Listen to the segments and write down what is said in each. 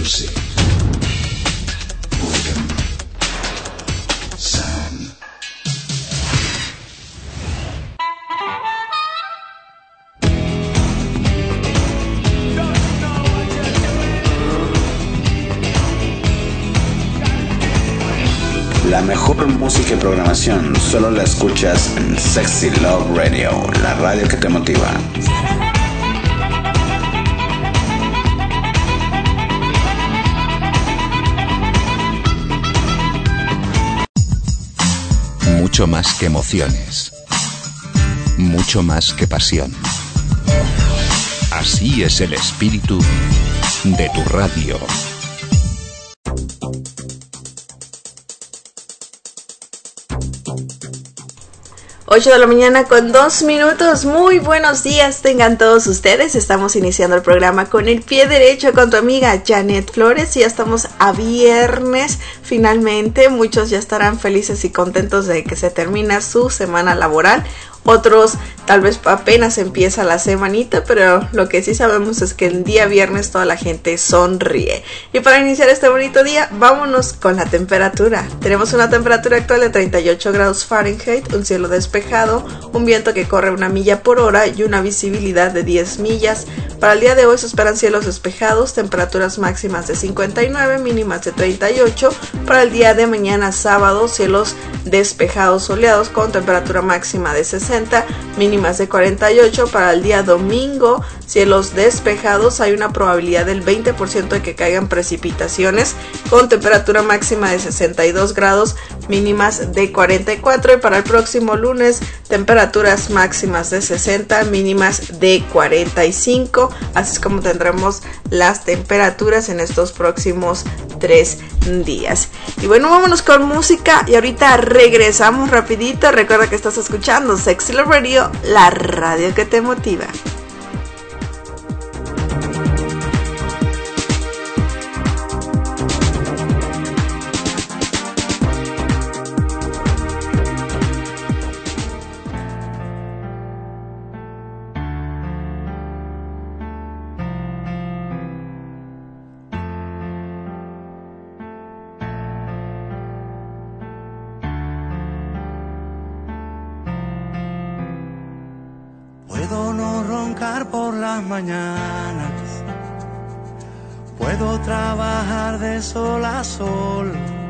Music. Boredom. Sound. La mejor música y programación solo la escuchas en Sexy Love Radio, la radio que te motiva. Mucho más que emociones, mucho más que pasión. Así es el espíritu de tu radio. 8 de la mañana con 2 minutos. Muy buenos días tengan todos ustedes. Estamos iniciando el programa con el pie derecho con tu amiga Janet Flores. Y ya estamos a viernes finalmente. Muchos ya estarán felices y contentos de que se termina su semana laboral. Otros tal vez apenas empieza la semanita, pero lo que sí sabemos es que el día viernes toda la gente sonríe. Y para iniciar este bonito día, vámonos con la temperatura. Tenemos una temperatura actual de 38 grados Fahrenheit, un cielo despejado, un viento que corre 1 milla por hora y una visibilidad de 10 millas. Para el día de hoy se esperan cielos despejados, temperaturas máximas de 59, mínimas de 38. Para el día de mañana sábado, cielos despejados soleados con temperatura máxima de 60, mínimas de 48. Para el día domingo, cielos despejados, hay una probabilidad del 20% de que caigan precipitaciones con temperatura máxima de 62 grados, mínimas de 44. Y para el próximo lunes, temperaturas máximas de 60, mínimas de 45. Así es como tendremos las temperaturas en estos próximos 3 días. Y bueno, vámonos con música y ahorita regresamos rapidito. Recuerda que estás escuchando Sexy Love Radio, la radio que te motiva. Puedo no roncar por las mañanas, puedo trabajar de sol a sol,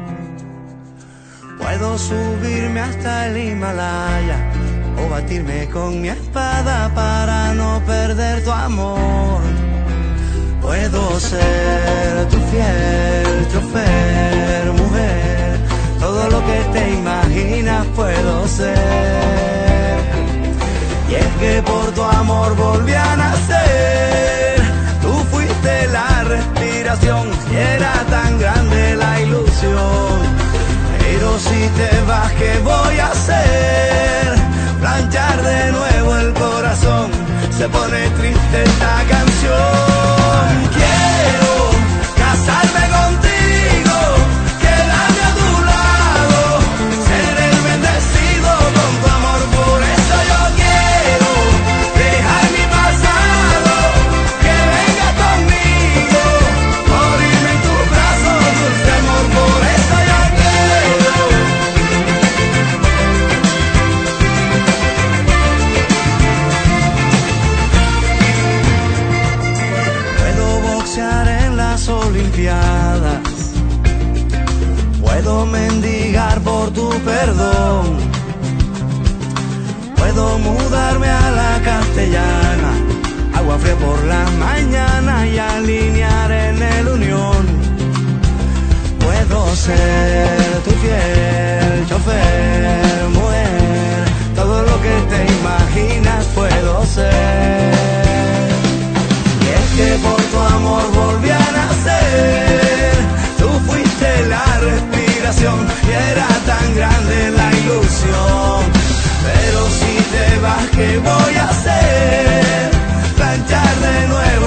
puedo subirme hasta el Himalaya o batirme con mi espada para no perder tu amor. Puedo ser tu fiel chofer, mujer, todo lo que te imaginas puedo ser. Y es que por tu amor volví a nacer. Tú fuiste la respiración y era tan grande la ilusión. Pero si te vas, ¿qué voy a hacer? Planchar de nuevo el corazón. Se pone triste esta canción. Quiero casarme contigo, quedarme a tu lado, ser el bendecido con tu amor. Por eso yo quiero dejar mi pasado, que venga conmigo, morirme en tus brazos, dulce amor. Por eso yo puedo boxear en las Olimpiadas, puedo mendigar por tu perdón, puedo mudarme a la Castellana, agua fría por la mañana y alinear en el Unión. Puedo ser tu fiel chofer, mujer, todo lo que te imaginas puedo ser. Y es que por tu amor volví a nacer. Tú fuiste la respiración y era tan grande la ilusión. Pero si te vas, ¿qué voy a hacer? Planchar de nuevo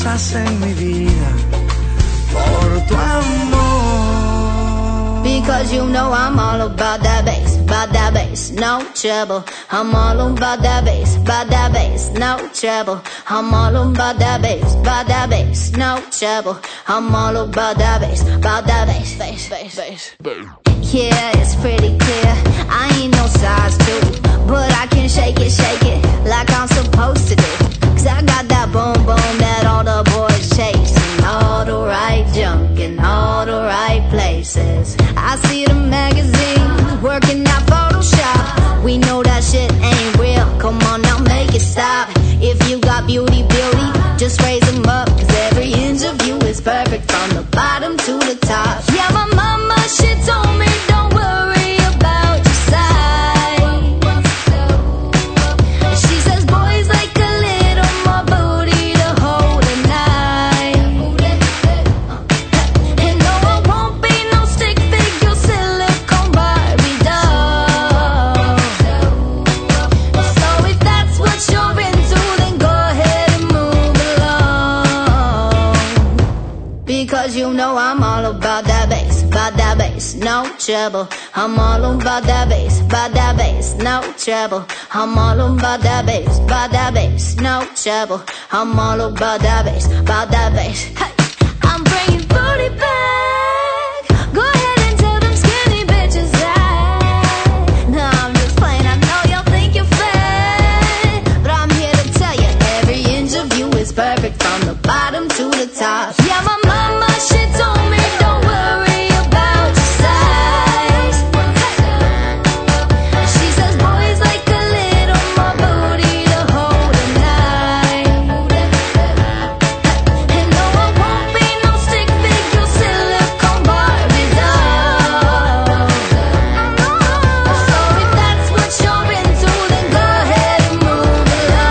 cosas en mi vida por tu amor. Because you know I'm all about that bass, no trouble. I'm all about that bass, no trouble. I'm all about that bass, no trouble. I'm all about that bass, bass. Yeah, it's pretty clear, I ain't no size 2, but I can shake it like I'm supposed to do. Cause I got that boom boom that all the boys chase, and all the right junk in all the right places. I see the magazines working out Photoshop. We know that shit ain't real, come on now make it stop. If you got beauty, just raise them up. Cause every inch of you is perfect from the bottom to the top. Yeah, my mama, she told me don't worry about your size. She says boys like a little more booty to hold at night. And no, I won't be no stick figure silicone Barbie doll. So if that's what you're into, then go ahead and move along. Because you know I'm all about that bass, no trouble. I'm all about that bass, no trouble. I'm all about that bass, no trouble. I'm all about that bass, Hey, I'm bringing booty back. Go ahead and tell them skinny bitches that. No, I'm just playing, I know y'all think you're fat, but I'm here to tell you every inch of you is perfect from the bottom to the top. Yeah, my mama, she told me don't worry about your size. She says boys like a little more booty to hold at night. And no, I won't be no stick figure silicone Barbie doll. So if that's what you're into, then go ahead and move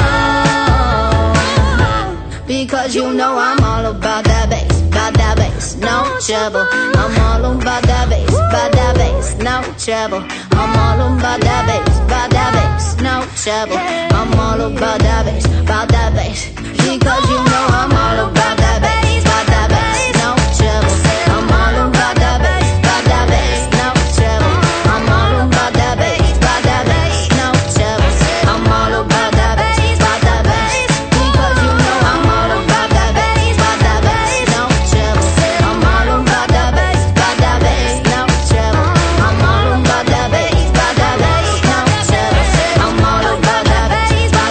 along. Because you know I'm all about that bass, no trouble. I'm all about that bass, no trouble. I'm all about that bass, no trouble. I'm all about that bass, because you know I'm all about that bass, no trouble. I'm all about that bass, no trouble. I'm all about that bass, no trouble. I'm all about that bass, because you know I'm all about that bass, no trouble. I'm all about that bass, no trouble. I'm all about that bass, no trouble. I'm all about that bass,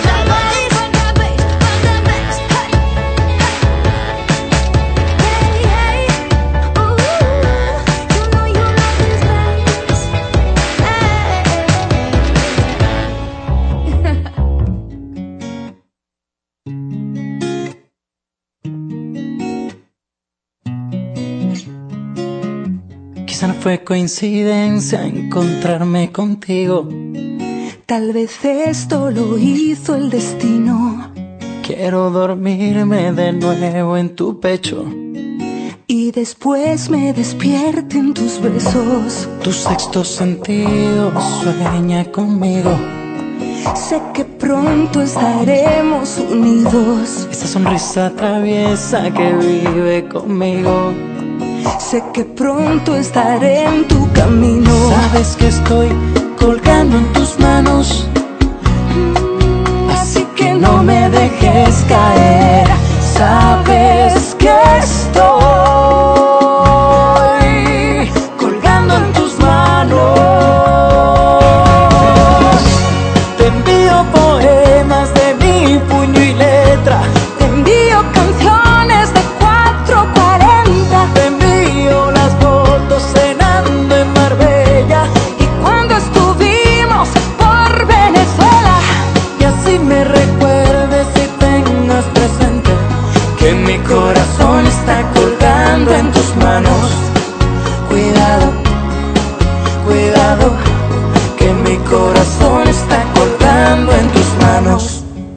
Quizá no fue coincidencia encontrarme contigo. Tal vez esto lo hizo el destino. Quiero dormirme de nuevo en tu pecho y después me despierte en tus besos. Tu sexto sentido sueña conmigo. Sé que pronto estaremos unidos. Esa sonrisa traviesa que vive conmigo. Sé que pronto estaré en tu camino. Sabes que estoy colgando en tus manos, así que no me dejes caer. Sabes que estoy colgando en tus manos. Te envío poemas de mi puño y letra. Te envío canciones de 440. Te envío las fotos cenando en Marbella y cuando estuvimos por Venezuela. Y así me recuerdes y tengas presente que mi corazón está colgando en tus manos. Cuidado, cuidado, que mi corazón está colgando en tus manos.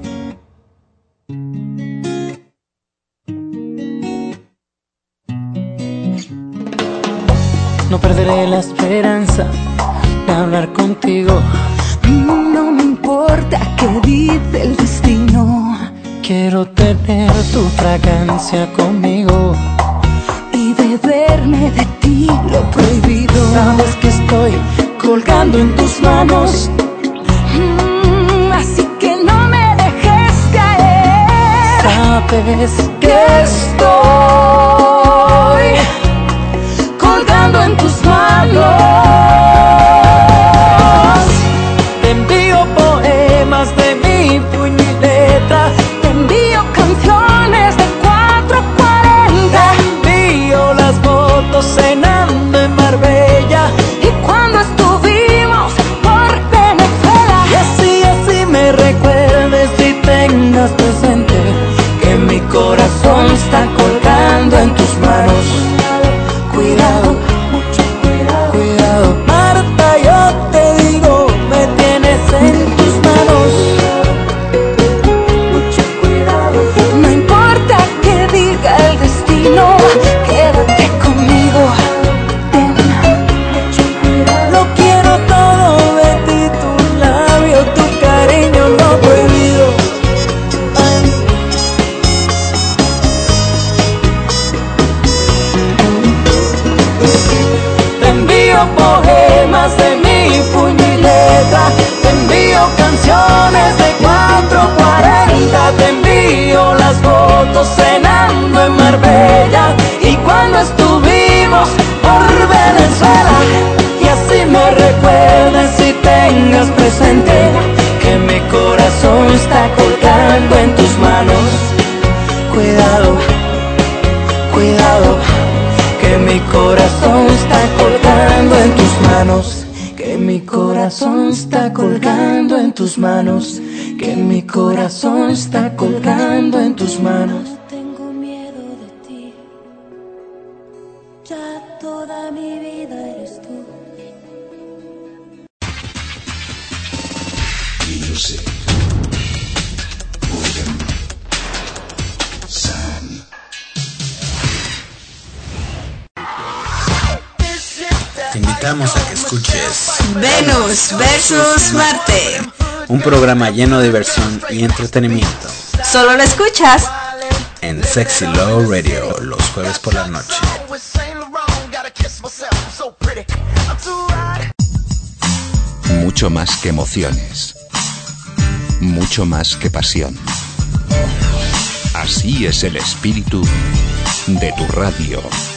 No perderé la esperanza de hablar contigo. No me importa qué dice el destino. Quiero Quiero tener tu fragancia conmigo y beberme de ti lo prohibido. Sabes que estoy colgando en tus manos, así que no me dejes caer. Sabes que estoy colgando en tus manos. Te envío poemas de mi puño y letra, te envío canciones de 440, te envío las fotos cenando en Marbella y cuando estuvimos por Venezuela. Y así me recuerdes y tengas presente que mi corazón está colgando en tus manos. Cuidado, mucho cuidado, cuidado. Marta, yo te digo, me tienes en tus manos. Mucho cuidado. No importa que diga el destino, quédate conmigo. Mucho cuidado. Lo quiero todo de ti, tu labio, tu cariño no prohibido. Ay. Te envío poemas de mi puño y letra, te envío canciones de 440, te envío las fotos cenando en Marbella y cuando estuvimos por Venezuela. Y así me recuerdes y tengas presente que mi corazón está colgando en tus manos. Cuidado, cuidado, que mi corazón está colgando en tus manos, que mi corazón está colgando en tus manos, que mi corazón está colgando en tus manos. No tengo miedo de ti, ya toda mi vida eres tú. Music. Organ. Sound. Te invitamos a que escuches Venus versus Marte. un programa lleno de diversión y entretenimiento Solo lo escuchas en Sexy Love Radio los jueves por la noche. Mucho más que emociones. Mucho más que pasión. Así es el espíritu de tu radio.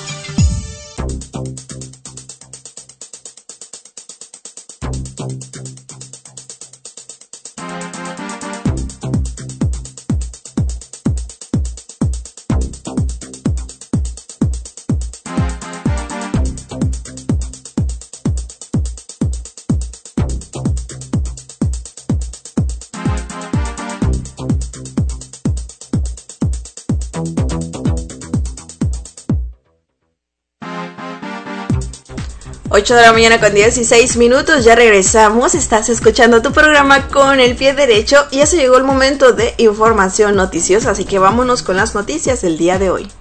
Ocho de la mañana con 16 minutos, ya regresamos, estás escuchando tu programa con el pie derecho y ya se llegó el momento de información noticiosa, así que vámonos con las noticias del día de hoy.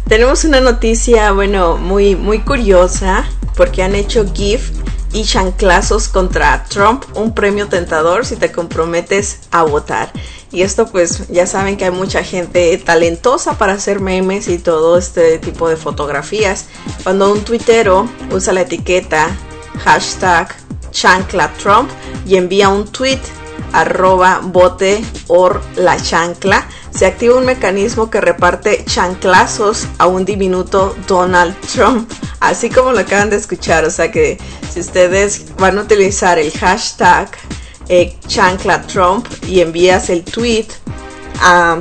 Tenemos una noticia, muy curiosa, porque han hecho GIF y chanclazos contra Trump, un premio tentador si te comprometes a votar. Y esto pues ya saben que hay mucha gente talentosa para hacer memes y todo este tipo de fotografías. Cuando un tuitero usa la etiqueta #chanclatrump y envía un tweet @vote_la_chancla, se activa un mecanismo que reparte chanclazos a un diminuto Donald Trump, así como lo acaban de escuchar. O sea que si ustedes van a utilizar el hashtag #chanclatrump y envías el tweet a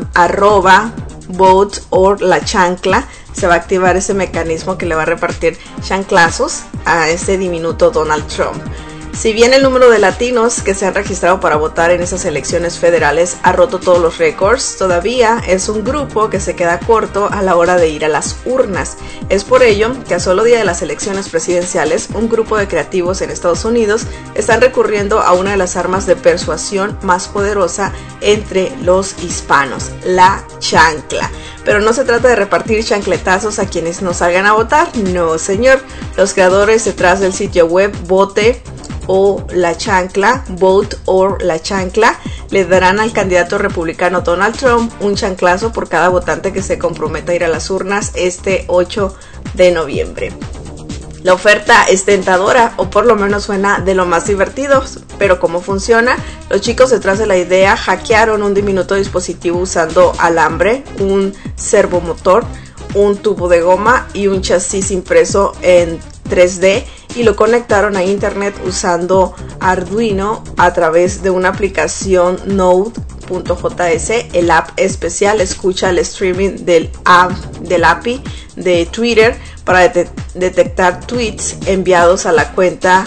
@vote_la_chancla, se va a activar ese mecanismo que le va a repartir chanclazos a ese diminuto Donald Trump. Si bien el número de latinos que se han registrado para votar en esas elecciones federales ha roto todos los récords, todavía es un grupo que se queda corto a la hora de ir a las urnas. Es por ello que a solo día de las elecciones presidenciales, un grupo de creativos en Estados Unidos están recurriendo a una de las armas de persuasión más poderosa entre los hispanos, la chancla. Pero no se trata de repartir chancletazos a quienes no salgan a votar, no señor. Los creadores detrás del sitio web Vote o la chancla, Vote or la chancla, le darán al candidato republicano Donald Trump un chanclazo por cada votante que se comprometa a ir a las urnas este 8 de noviembre. La oferta es tentadora, o por lo menos suena de lo más divertido, pero ¿cómo funciona? Los chicos detrás de la idea hackearon un diminuto dispositivo usando alambre, un servomotor, un tubo de goma y un chasis impreso en 3D, y lo conectaron a internet usando Arduino a través de una aplicación Node.js. El app especial escucha el streaming del API de Twitter para detectar tweets enviados a la cuenta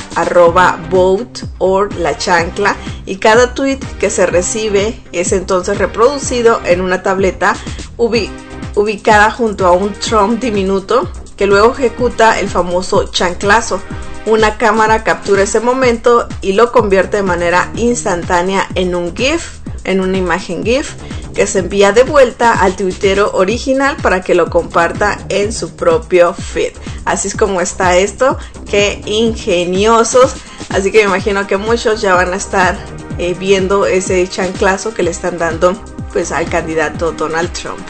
@vote_or_la_chancla, y cada tweet que se recibe es entonces reproducido en una tableta ubicada junto a un Trump diminuto, que luego ejecuta el famoso chanclazo. Una cámara captura ese momento y lo convierte de manera instantánea en un GIF, en una imagen GIF, que se envía de vuelta al tuitero original para que lo comparta en su propio feed. Así es como está esto, qué ingeniosos. Así que me imagino que muchos ya van a estar viendo ese chanclazo que le están dando pues al candidato Donald Trump.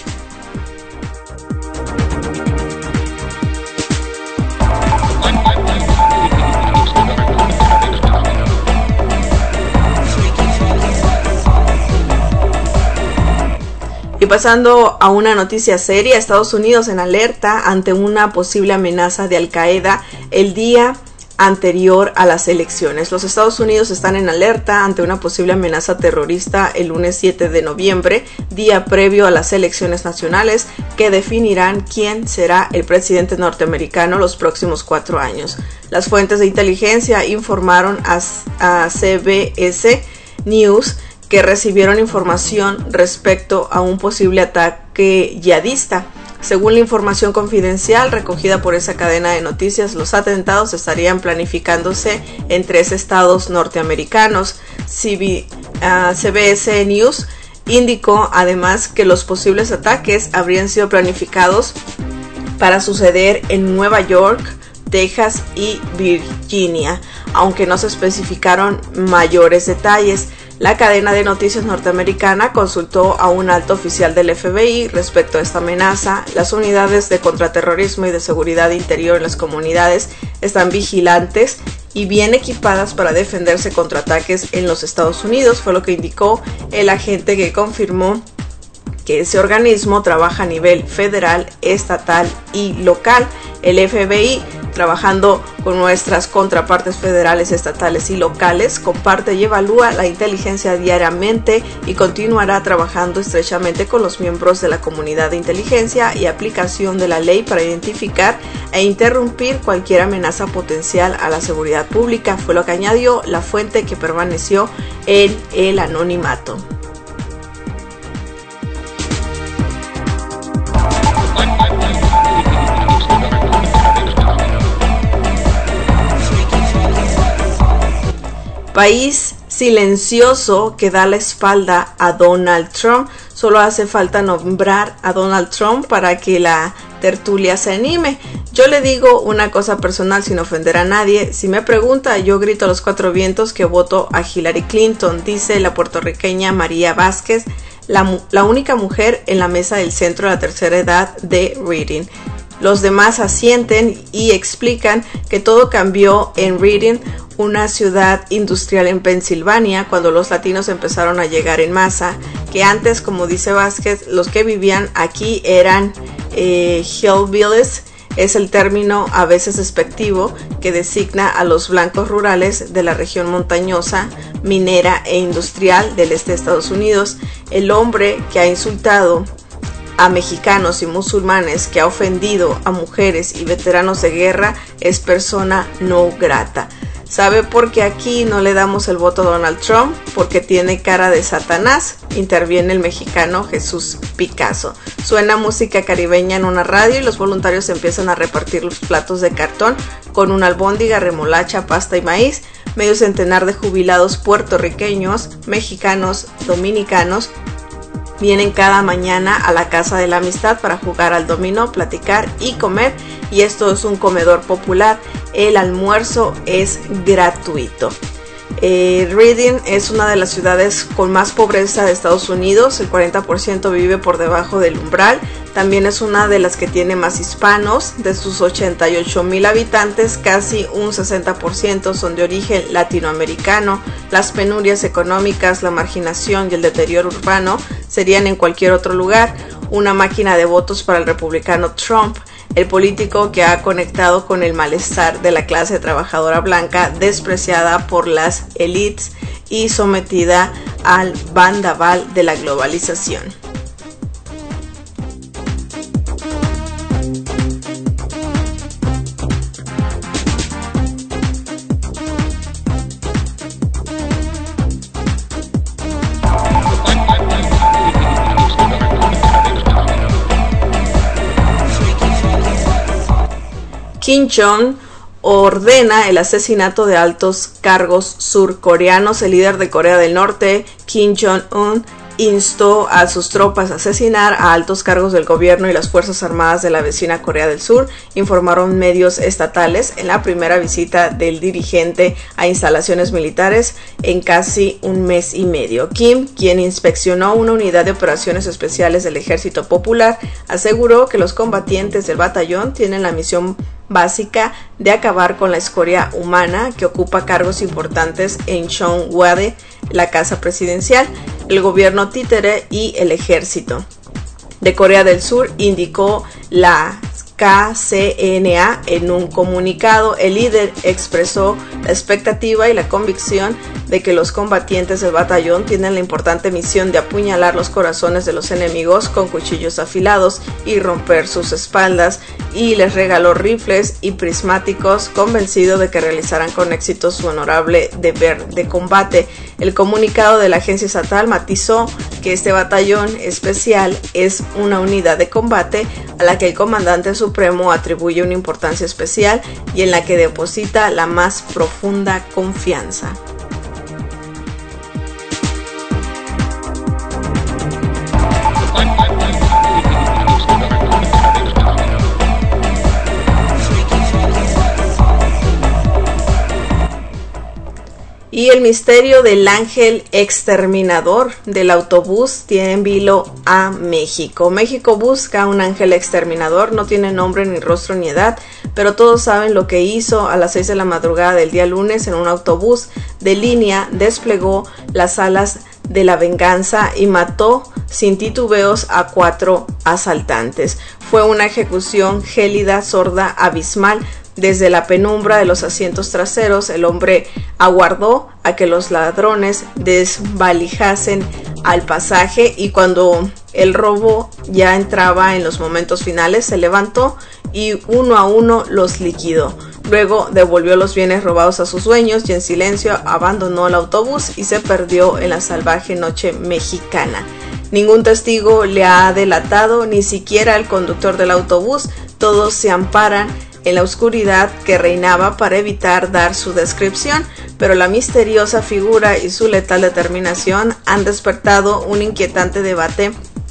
Y pasando a una noticia seria, Estados Unidos en alerta ante una posible amenaza de Al Qaeda el día anterior a las elecciones. Los Estados Unidos están en alerta ante una posible amenaza terrorista el lunes 7 de noviembre, día previo a las elecciones nacionales que definirán quién será el presidente norteamericano los próximos 4 años. Las fuentes de inteligencia informaron a CBS News que recibieron información respecto a un posible ataque yihadista. Según la información confidencial recogida por esa cadena de noticias, los atentados estarían planificándose en 3 estados norteamericanos. CBS News indicó además que los posibles ataques habrían sido planificados para suceder en Nueva York, Texas y Virginia, aunque no se especificaron mayores detalles. La cadena de noticias norteamericana consultó a un alto oficial del FBI respecto a esta amenaza. Las unidades de contraterrorismo y de seguridad interior en las comunidades están vigilantes y bien equipadas para defenderse contra ataques en los Estados Unidos, fue lo que indicó el agente, que confirmó que ese organismo trabaja a nivel federal, estatal y local. El FBI, trabajando con nuestras contrapartes federales, estatales y locales, comparte y evalúa la inteligencia diariamente y continuará trabajando estrechamente con los miembros de la comunidad de inteligencia y aplicación de la ley para identificar e interrumpir cualquier amenaza potencial a la seguridad pública, fue lo que añadió la fuente, que permaneció en el anonimato. País silencioso que da la espalda a Donald Trump. Solo hace falta nombrar a Donald Trump para que la tertulia se anime. Yo le digo una cosa personal sin ofender a nadie. Si me pregunta, yo grito a los cuatro vientos que voto a Hillary Clinton, dice la puertorriqueña María Vázquez, la única mujer en la mesa del centro de la tercera edad de Reading. Los demás asienten y explican que todo cambió en Reading, una ciudad industrial en Pensilvania, cuando los latinos empezaron a llegar en masa, que antes, como dice Vázquez, los que vivían aquí eran hillbillies, es el término a veces despectivo que designa a los blancos rurales de la región montañosa, minera e industrial del este de Estados Unidos. El hombre que ha insultado a mexicanos y musulmanes, que ha ofendido a mujeres y veteranos de guerra, es persona no grata. ¿Sabe por qué aquí no le damos el voto a Donald Trump? Porque tiene cara de Satanás, interviene el mexicano Jesús Picasso. Suena música caribeña en una radio y los voluntarios empiezan a repartir los platos de cartón con una albóndiga, remolacha, pasta y maíz. Medio centenar de jubilados puertorriqueños, mexicanos, dominicanos vienen cada mañana a la Casa de la Amistad para jugar al dominó, platicar y comer, y esto es un comedor popular. El almuerzo es gratuito. Reading es una de las ciudades con más pobreza de Estados Unidos, el 40% vive por debajo del umbral. También es una de las que tiene más hispanos. De sus 88,000 habitantes, casi un 60% son de origen latinoamericano. Las penurias económicas, la marginación y el deterioro urbano serían en cualquier otro lugar una máquina de votos para el republicano Trump, el político que ha conectado con el malestar de la clase trabajadora blanca, despreciada por las élites y sometida al vendaval de la globalización. Kim Jong ordena el asesinato de altos cargos surcoreanos. El líder de Corea del Norte, Kim Jong-un, instó a sus tropas a asesinar a altos cargos del gobierno y las fuerzas armadas de la vecina Corea del Sur, informaron medios estatales en la primera visita del dirigente a instalaciones militares en casi un mes y medio. Kim, quien inspeccionó una unidad de operaciones especiales del Ejército Popular, aseguró que los combatientes del batallón tienen la misión básica de acabar con la escoria humana que ocupa cargos importantes en Cheonggwade, la casa presidencial, el gobierno títere y el ejército de Corea del Sur, indicó la KCNA en un comunicado. El líder expresó la expectativa y la convicción de que los combatientes del batallón tienen la importante misión de apuñalar los corazones de los enemigos con cuchillos afilados y romper sus espaldas, y les regaló rifles y prismáticos, convencido de que realizarán con éxito su honorable deber de combate. El comunicado de la agencia estatal matizó que este batallón especial es una unidad de combate a la que el comandante supremo atribuye una importancia especial y en la que deposita la más profunda confianza. Y el misterio del ángel exterminador del autobús tiene en vilo a México. México busca un ángel exterminador, no tiene nombre ni rostro ni edad, pero todos saben lo que hizo a las 6 de la madrugada del día lunes en un autobús de línea. Desplegó las alas de la venganza y mató sin titubeos a 4 asaltantes. Fue una ejecución gélida, sorda, abismal. Desde la penumbra de los asientos traseros, el hombre aguardó a que los ladrones desvalijasen al pasaje, y cuando el robo ya entraba en los momentos finales, se levantó y uno a uno los liquidó. Luego devolvió los bienes robados a sus dueños y en silencio abandonó el autobús y se perdió en la salvaje noche mexicana. Ningún testigo le ha delatado, ni siquiera el conductor del autobús. Todos se amparan en la oscuridad que reinaba para evitar dar su descripción, pero la misteriosa figura y su letal determinación han despertado un inquietante debate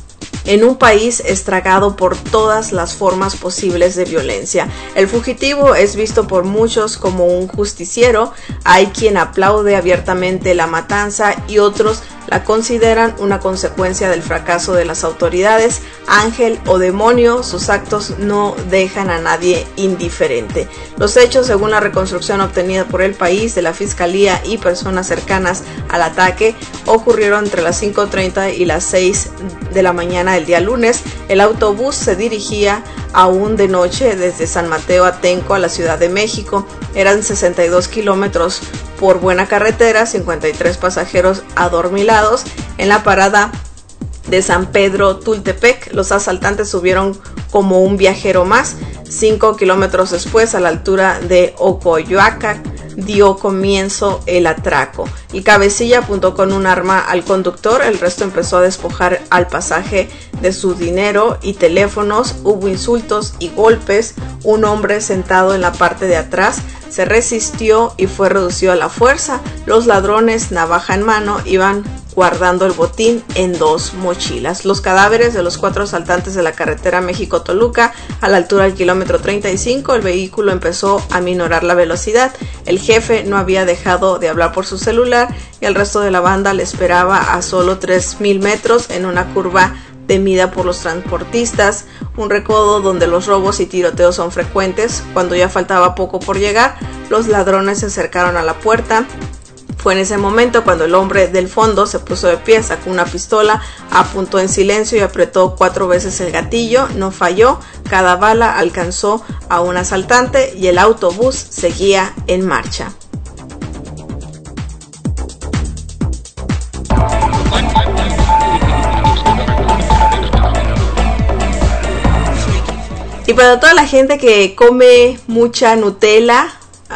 en un país estragado por todas las formas posibles de violencia. El fugitivo es visto por muchos como un justiciero, hay quien aplaude abiertamente la matanza y otros la consideran una consecuencia del fracaso de las autoridades. Ángel o demonio, sus actos no dejan a nadie indiferente. Los hechos, según la reconstrucción obtenida por El País de la Fiscalía y personas cercanas al ataque, ocurrieron entre las 5:30 y las 6 de la mañana del día lunes. El autobús se dirigía aún de noche desde San Mateo Atenco a la Ciudad de México. Eran 62 kilómetros por buena carretera, 53 pasajeros adormilados. En la parada de San Pedro Tultepec, los asaltantes subieron como un viajero más. 5 kilómetros después, a la altura de Ocoyoaca, dio comienzo el atraco. El cabecilla apuntó con un arma al conductor, el resto empezó a despojar al pasaje de su dinero y teléfonos. Hubo insultos y golpes. Un hombre sentado en la parte de atrás se resistió y fue reducido a la fuerza. Los ladrones, navaja en mano, iban guardando el botín en 2 mochilas. Los cadáveres de los 4 asaltantes de la carretera México-Toluca, a la altura del kilómetro 35, el vehículo empezó a minorar la velocidad. El jefe no había dejado de hablar por su celular y el resto de la banda le esperaba a solo 3,000 metros en una curva temida por los transportistas, un recodo donde los robos y tiroteos son frecuentes. Cuando ya faltaba poco por llegar, los ladrones se acercaron a la puerta. Fue en ese momento cuando el hombre del fondo se puso de pie, sacó una pistola, apuntó en silencio y apretó 4 veces el gatillo. No falló, cada bala alcanzó a un asaltante y el autobús seguía en marcha. Y para toda la gente que come mucha Nutella,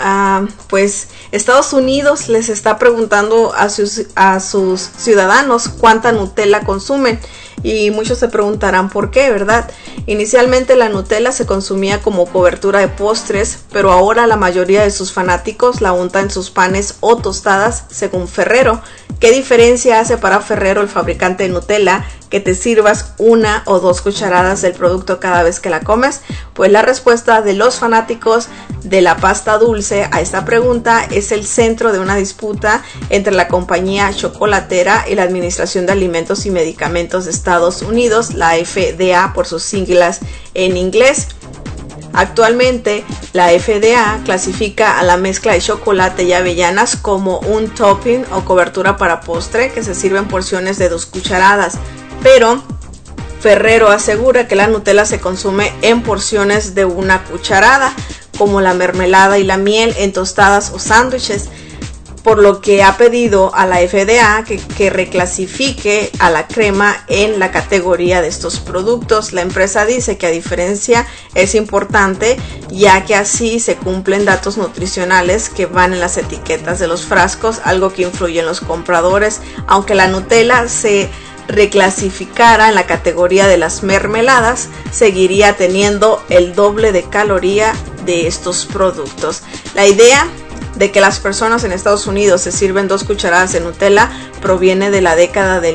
pues Estados Unidos les está preguntando a sus ciudadanos cuánta Nutella consumen. Y muchos se preguntarán por qué, ¿verdad? Inicialmente la Nutella se consumía como cobertura de postres, pero ahora la mayoría de sus fanáticos la unta en sus panes o tostadas, según Ferrero. ¿Qué diferencia hace para Ferrero, el fabricante de Nutella, que te sirvas 1 o 2 cucharadas del producto cada vez que la comes? Pues la respuesta de los fanáticos de la pasta dulce a esta pregunta es el centro de una disputa entre la compañía chocolatera y la Administración de Alimentos y Medicamentos de Estados Unidos, la FDA por sus siglas en inglés. Actualmente, la FDA clasifica a la mezcla de chocolate y avellanas como un topping o cobertura para postre que se sirve en porciones de 2 cucharadas, pero Ferrero asegura que la Nutella se consume en porciones de 1 cucharada, como la mermelada y la miel en tostadas o sándwiches, por lo que ha pedido a la FDA que reclasifique a la crema en la categoría de estos productos. La empresa dice que a diferencia es importante, ya que así se cumplen datos nutricionales que van en las etiquetas de los frascos, algo que influye en los compradores. Aunque la Nutella se reclasificara en la categoría de las mermeladas, seguiría teniendo el doble de caloría de estos productos. La idea de que las personas en Estados Unidos se sirven 2 cucharadas de Nutella proviene de la década de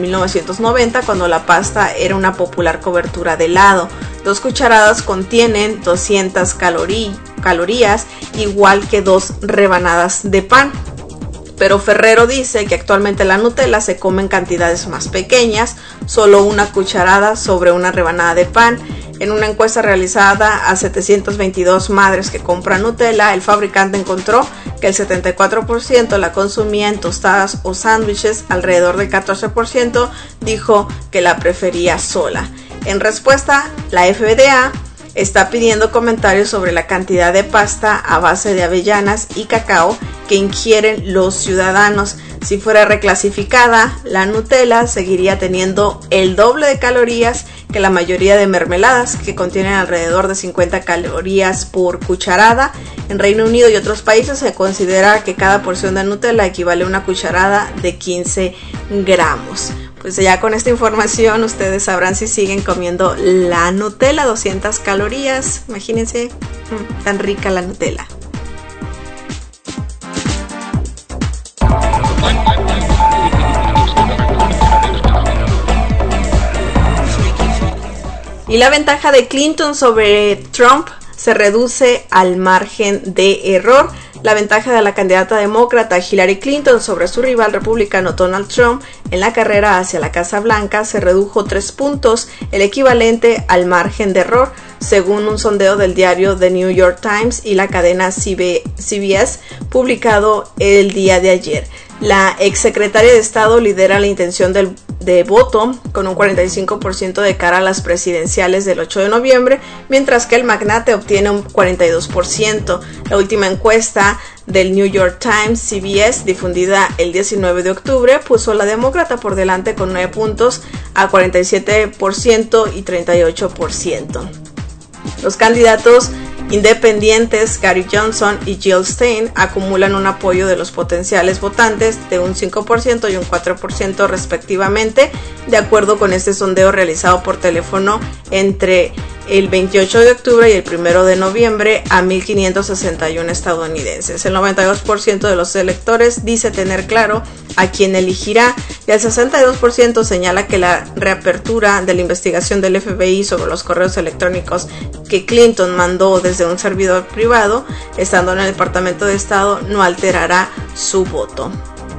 1990, cuando la pasta era una popular cobertura de helado. 2 cucharadas contienen 200 calorías, igual que 2 rebanadas de pan. Pero Ferrero dice que actualmente la Nutella se come en cantidades más pequeñas, solo 1 cucharada sobre una rebanada de pan. En una encuesta realizada a 722 madres que compran Nutella, el fabricante encontró que el 74% la consumía en tostadas o sándwiches, alrededor del 14% dijo que la prefería sola. En respuesta, la FDA está pidiendo comentarios sobre la cantidad de pasta a base de avellanas y cacao que ingieren los ciudadanos. Si fuera reclasificada, la Nutella seguiría teniendo el doble de calorías que la mayoría de mermeladas, que contienen alrededor de 50 calorías por cucharada. En Reino Unido y otros países se considera que cada porción de Nutella equivale a 1 cucharada de 15 gramos. Pues ya con esta información ustedes sabrán si siguen comiendo la Nutella, 200 calorías. Imagínense, tan rica la Nutella. Y la ventaja de Clinton sobre Trump se reduce al margen de error. La ventaja de la candidata demócrata Hillary Clinton sobre su rival republicano Donald Trump en la carrera hacia la Casa Blanca se redujo 3 puntos, el equivalente al margen de error, según un sondeo del diario The New York Times y la cadena CBS publicado el día de ayer. La exsecretaria de Estado lidera la intención de voto con un 45% de cara a las presidenciales del 8 de noviembre, mientras que el magnate obtiene un 42%. La última encuesta del New York Times CBS, difundida el 19 de octubre, puso a la demócrata por delante con 9 puntos a 47% y 38%. Los candidatos independientes Gary Johnson y Jill Stein acumulan un apoyo de los potenciales votantes de un 5% y un 4% respectivamente, de acuerdo con este sondeo realizado por teléfono entre el 28 de octubre y el 1 de noviembre a 1.561 estadounidenses. El 92% de los electores dice tener claro a quién elegirá y el 62% señala que la reapertura de la investigación del FBI sobre los correos electrónicos que Clinton mandó desde un servidor privado, estando en el Departamento de Estado, no alterará su voto.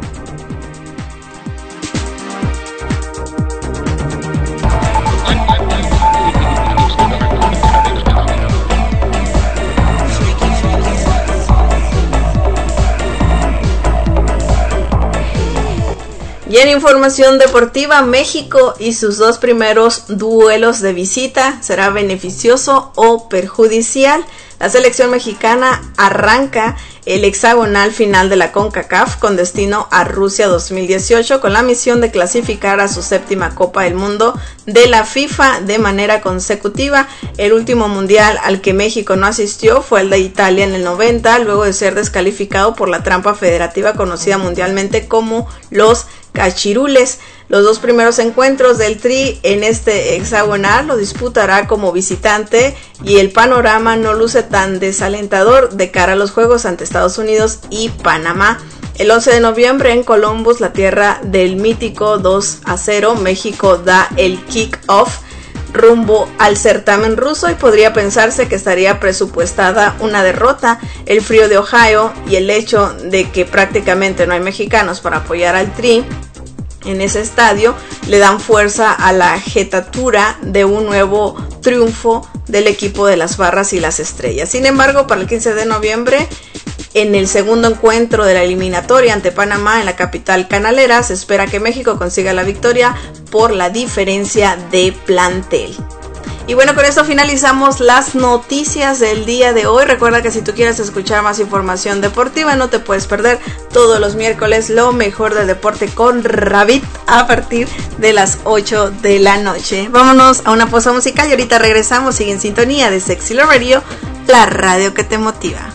Y en información deportiva, México y sus 2 primeros duelos de visita, ¿será beneficioso o perjudicial? La selección mexicana arranca el hexagonal final de la CONCACAF con destino a Rusia 2018 con la misión de clasificar a su 7ª Copa del Mundo de la FIFA de manera consecutiva. El último mundial al que México no asistió fue el de Italia en el 90, luego de ser descalificado por la trampa federativa conocida mundialmente como los cachirules. Los 2 primeros encuentros del Tri en este hexagonal lo disputará como visitante y el panorama no luce tan desalentador de cara a los juegos ante Estados Unidos y Panamá. El 11 de noviembre en Columbus, la tierra del mítico 2-0, México da el kick-off rumbo al certamen ruso y podría pensarse que estaría presupuestada una derrota. El frío de Ohio y el hecho de que prácticamente no hay mexicanos para apoyar al Tri en ese estadio le dan fuerza a la jetatura de un nuevo triunfo del equipo de las Barras y las Estrellas. Sin embargo, para el 15 de noviembre, en el segundo encuentro de la eliminatoria ante Panamá en la capital canalera, se espera que México consiga la victoria por la diferencia de plantel. Y bueno, con esto finalizamos las noticias del día de hoy. Recuerda que si tú quieres escuchar más información deportiva, no te puedes perder todos los miércoles lo mejor del deporte con Rabbit a partir de las 8 de la noche. Vámonos a una pausa musical y ahorita regresamos. Sigue en sintonía de Sexy Love Radio, la radio que te motiva.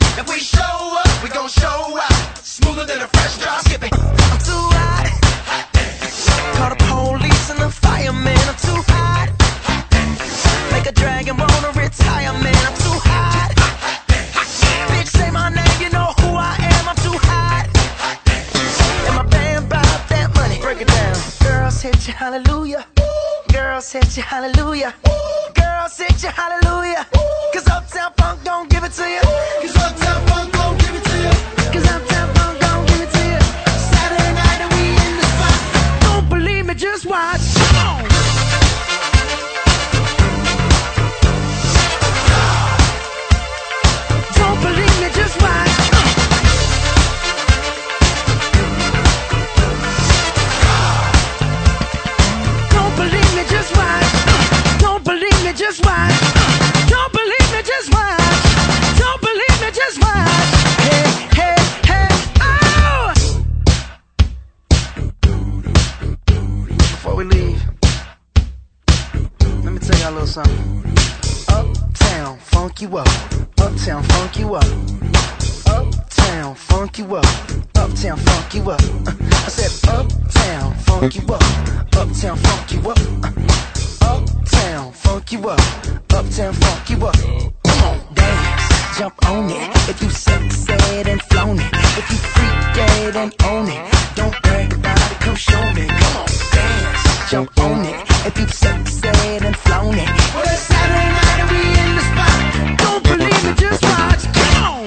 If we show up, we gon' show out. Smoother than a fresh drop. Skip it. I'm too hot. Call the police and the fireman. I'm too hot. Make a dragon wanna retire, man. I'm too hot. Bitch, say my name, you know who I am. I'm too hot. And my band bought that money. Break it down. Girls hit you, hallelujah. Girls hit you, hallelujah. Girls hit you, hallelujah. Cause Uptown Funk don't give it to you. Cause Uptown Funk don't give it to you. Cause Uptown Funk don't give it to you. Saturday night and we in the spot. Don't believe me, just watch. Come on. Don't believe me, just watch. Don't believe me, just watch. Don't believe me, just watch. Don't believe me, just watch. Don't believe me, just watch. Hey, hey, hey, oh! Before we leave, let me tell y'all a little something. Uptown, funk you up. Uptown, funk you up. Uptown, funk you up. Uptown, funk you up. I said uptown, funk you up. Uptown, funk you up. Uptown, funk you up. Uptown, funk you up. Come on, dance, jump on it. If you sexed and flown it. If you freaked dead and own it. Don't brag about it, come show me. Come on, dance, jump on it. If you sexed and flown it. Well, it's Saturday night and we in the spot. Don't believe me, just watch. Come on.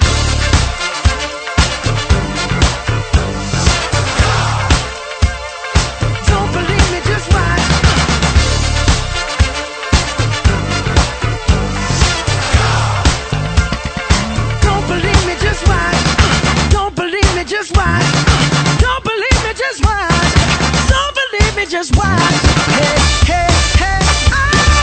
Don't believe me, just watch. Don't believe me, just watch. Don't believe me, just watch. Don't believe me, just watch. Don't believe me, just watch. Hey, hey, hey, oh!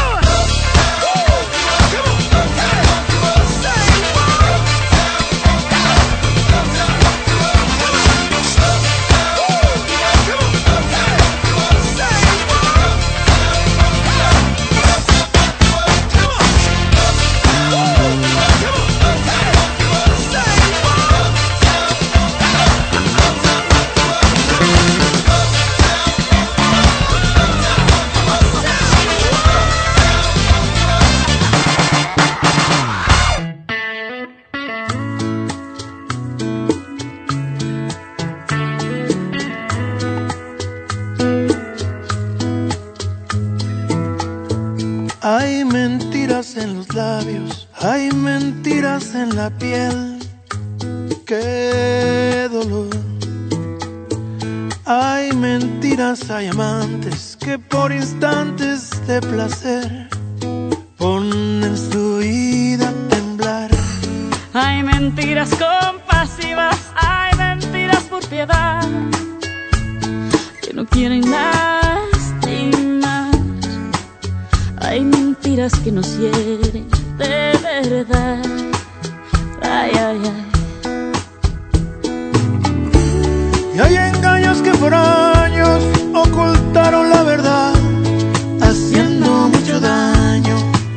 Hay mentiras en los labios, hay mentiras en la piel. Qué dolor. Hay mentiras, hay amantes que por instantes de placer ponen su vida a temblar. Hay mentiras compasivas, hay mentiras por piedad que no quieren lastimar. Hay mentiras que nos hieren de verdad. Ay, ay, ay. Y hay engaños que por años ocultaron la verdad, haciendo mucho daño.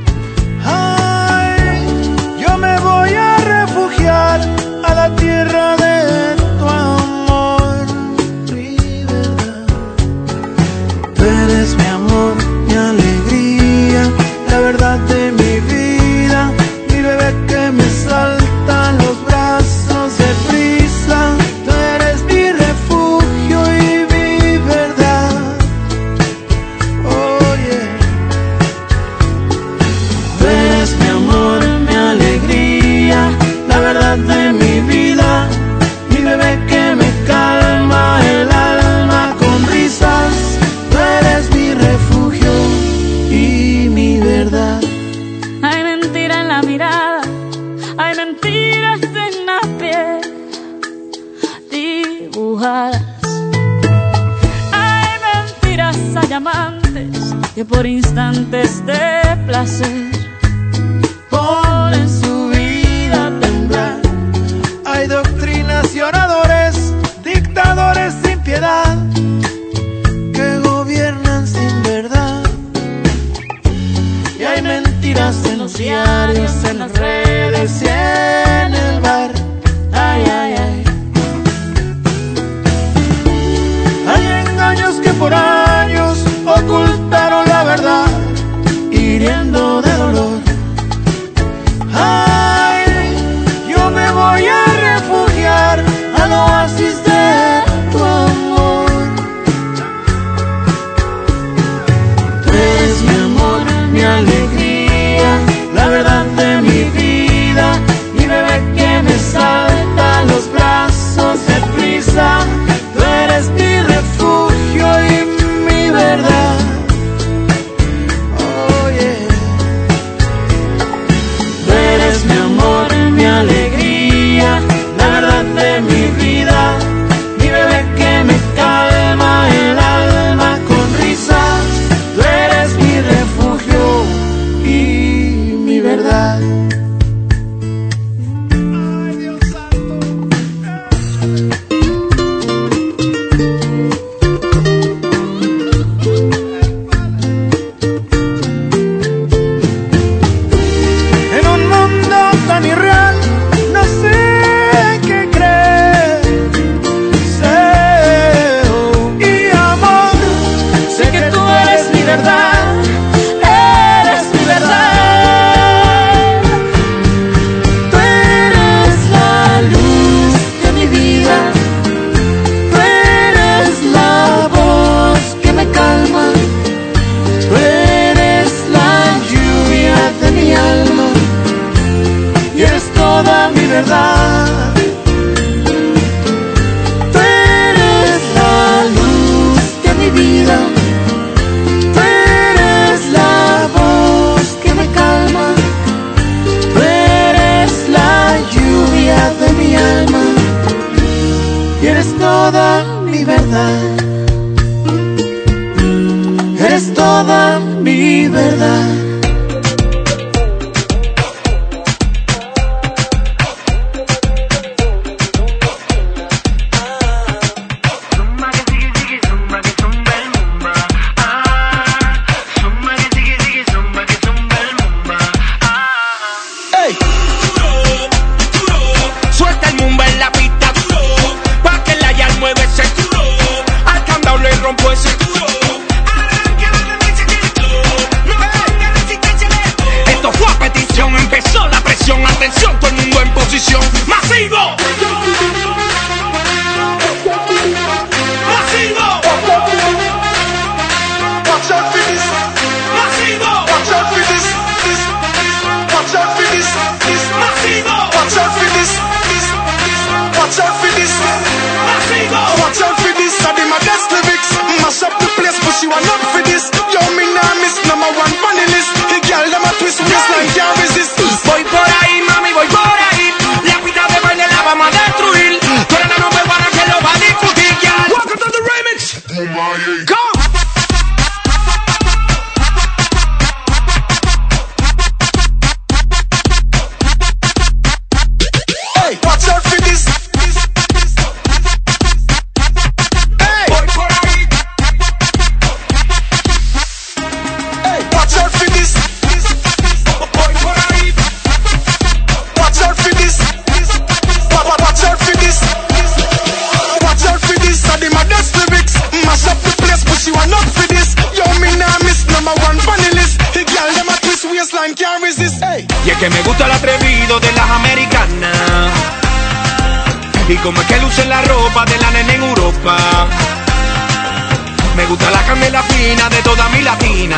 Ay, yo me voy a refugiar a la tierra de tu amor, mi verdad. Tú eres mi amor, mi alegría, la verdad de mi vida, mi bebé que me salta a los brazos de prisa. Tú eres mi refugio y mi verdad. Oh yeah. Tú eres mi amor, mi alegría, la verdad de mi vida, mi bebé que me calma el alma con risas. Tú eres mi refugio y mi verdad. Hay mentira en la mirada, hay mentiras en la piel dibujadas. Hay mentiras, hay amantes que por instantes de placer ponen su vida a temblar. Hay doctrinas y oradores, dictadores sin piedad, que gobiernan sin verdad. Y hay mentiras en los diarios, en las redes y en el bar. y eres toda mi verdad. Eres toda mi verdad. Y es que me gusta el atrevido de las americanas, y como es que luce la ropa de la nena en Europa. Me gusta la canela fina de toda mi latina,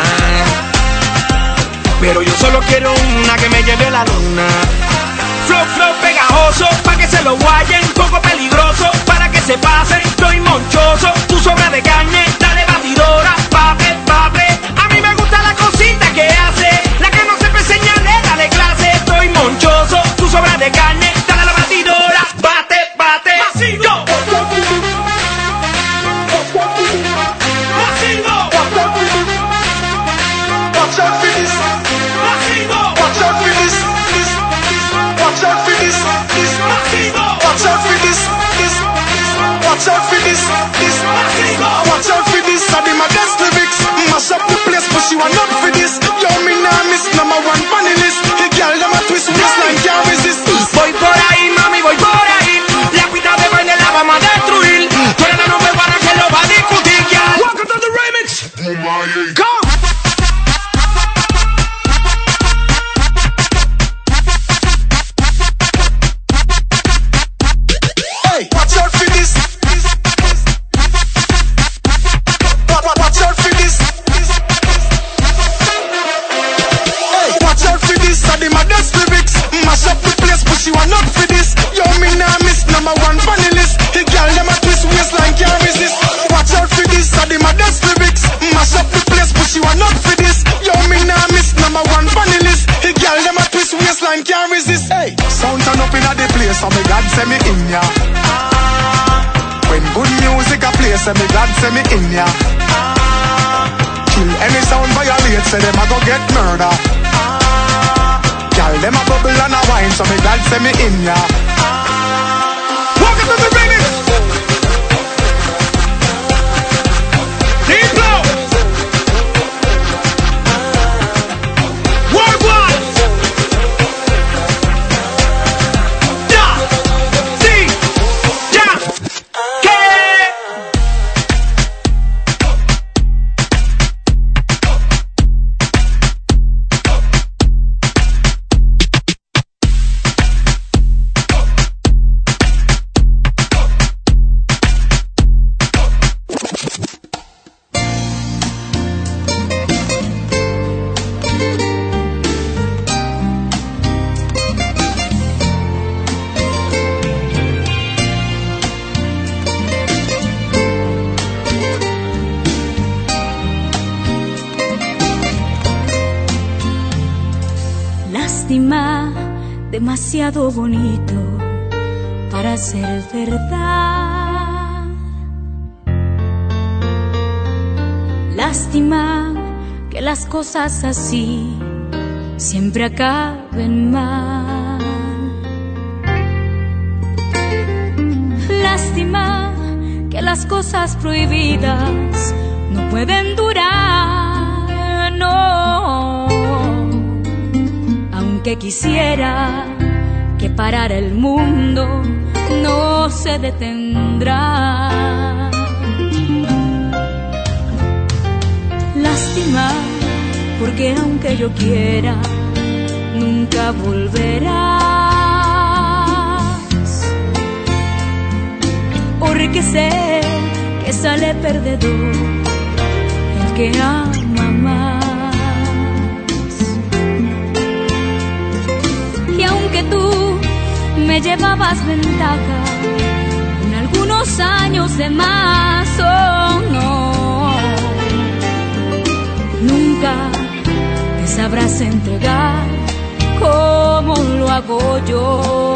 pero yo solo quiero una que me lleve a la luna. Flow, flow pegajoso, pa' que se lo guayen, poco peligroso, para que se pase, estoy monchoso. Tu sobra de carne, dale batidora, pape, pape. A mí me gusta la cosita que hace, la que no sepa enseñarle, dale clase. Estoy monchoso, tu sobra de carne, dale a la batidora, bate, bate, go. Watch out for this. Watch out for this. I did my best lyrics. Mash up the place, but she want up for this. Yo, me nah miss number one funny list. The girl them a twist waistline, can't resist. Voy por ahí, mami, voy por ahí. La pista de baile la vamos a destruir. Tú eres la number one que lo va a discutir, girl. Welcome to the remix. Go. She want up for this. Yo, me nah miss number one funny list. The girl them a twist waistline, can't resist. Watch out for this. I did my best lyrics. Mash up the place, but she want up for this. Yo, me nah miss number one funny list. The girl them a twist waistline, can't resist. Hey, sound turn up inna the place, so me glad say me in ya. When good music a play, say me glad say me in ya. Kill any sound violate, say them a go get murder. Girl, them a bubble and a wine, so me glad say me in ya. Welcome to the remix. Deep blow. Worldwide. Da, di, da, que. Demasiado bonito para ser verdad. Lástima que las cosas así siempre acaben mal. Lástima que las cosas prohibidas no pueden durar, no. Aunque quisiera que parar el mundo, no se detendrá. Lástima, porque aunque yo quiera, nunca volverás. Porque sé que sale perdedor el que ama más. Y aunque tú me llevabas ventaja en algunos años de más, oh no, nunca te sabrás entregar como lo hago yo.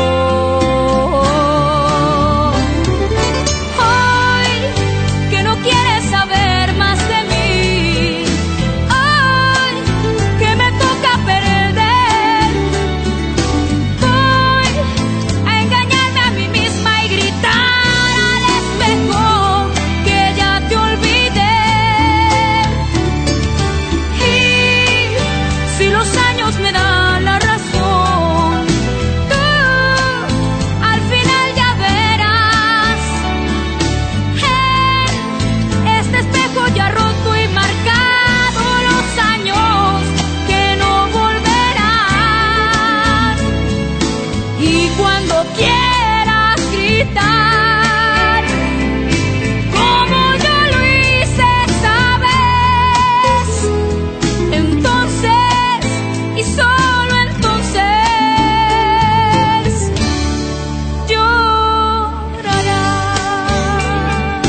Hoy que no quieres saber más de mí, hoy que me toca perder, voy a engañarme a mí misma y gritar al espejo que ya te olvidé. Y si los años me dan la razón, tú al final ya verás en este espejo ya roto y marcado los años que no volverán. Y cuando quieras gritar como yo lo hice esa vez, entonces y solo entonces llorarás.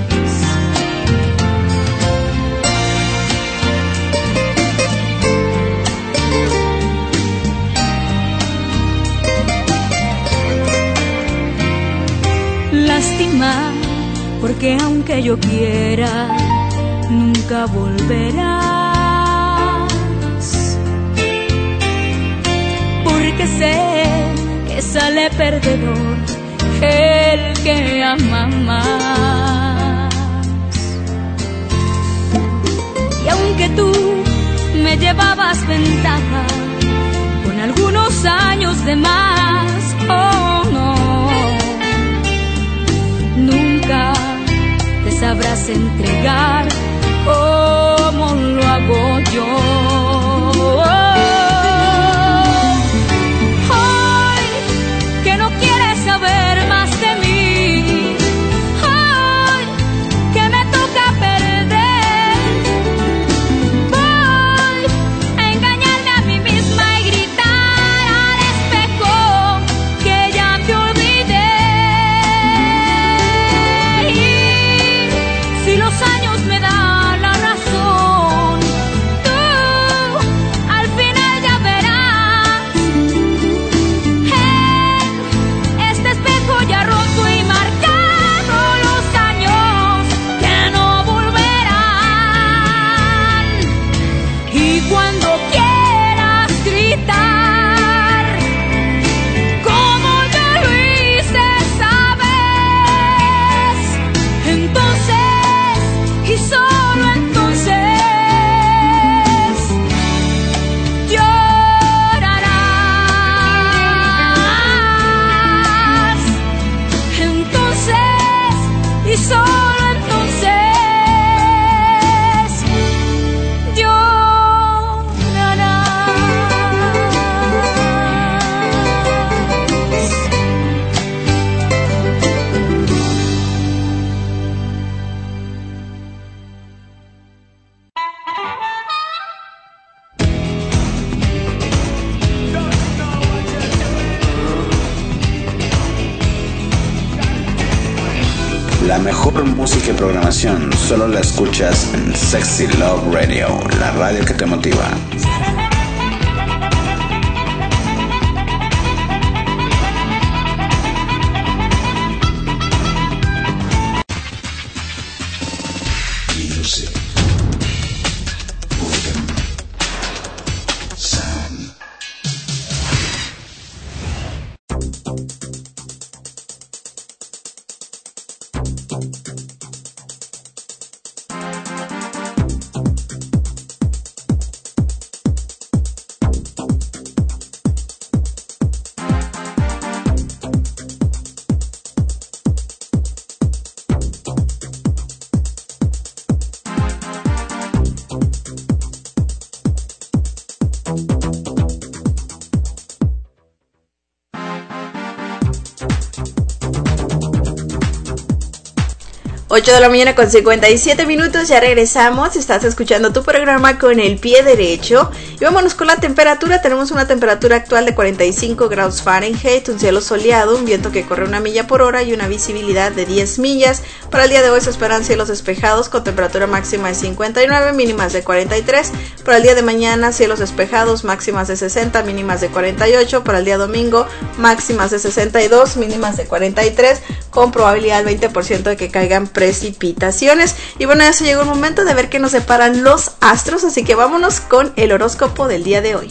Lástima, porque aunque yo quiera, nunca volverás. Porque sé que sale perdedor el que ama más. Y aunque tú me llevabas ventaja con algunos años de más, oh no, nunca te sabrás entregar como lo hago yo. Hoy que no quieres saber más de mí, hoy que me toca perder, voy a engañarme a mí misma y gritar al espejo que ya te olvidé. Y si los años me dan la razón, tú al final ya verás en este espejo ya roto y marcado los años que no volverán. Y cuando quieras gritar como yo lo hice esa vez, entonces y solo entonces llorarás. Entonces y solo entonces La mejor música y programación solo la escuchas en Sexy Love Radio, la radio que te motiva. Music. 8 de la mañana con 57 minutos, ya regresamos. Estás escuchando tu programa Con el Pie Derecho. Y vámonos con la temperatura. Tenemos una temperatura actual de 45 grados Fahrenheit, un cielo soleado, un viento que corre 1 milla por hora y una visibilidad de 10 millas. Para el día de hoy se esperan cielos despejados con temperatura máxima de 59, mínimas de 43. Para el día de mañana cielos despejados, máximas de 60, mínimas de 48. Para el día domingo máximas de 62, mínimas de 43, con probabilidad 20% de que caigan precipitaciones. Y bueno, ya se llegó el momento de ver qué nos deparan los astros, así que vámonos con el horóscopo del día de hoy.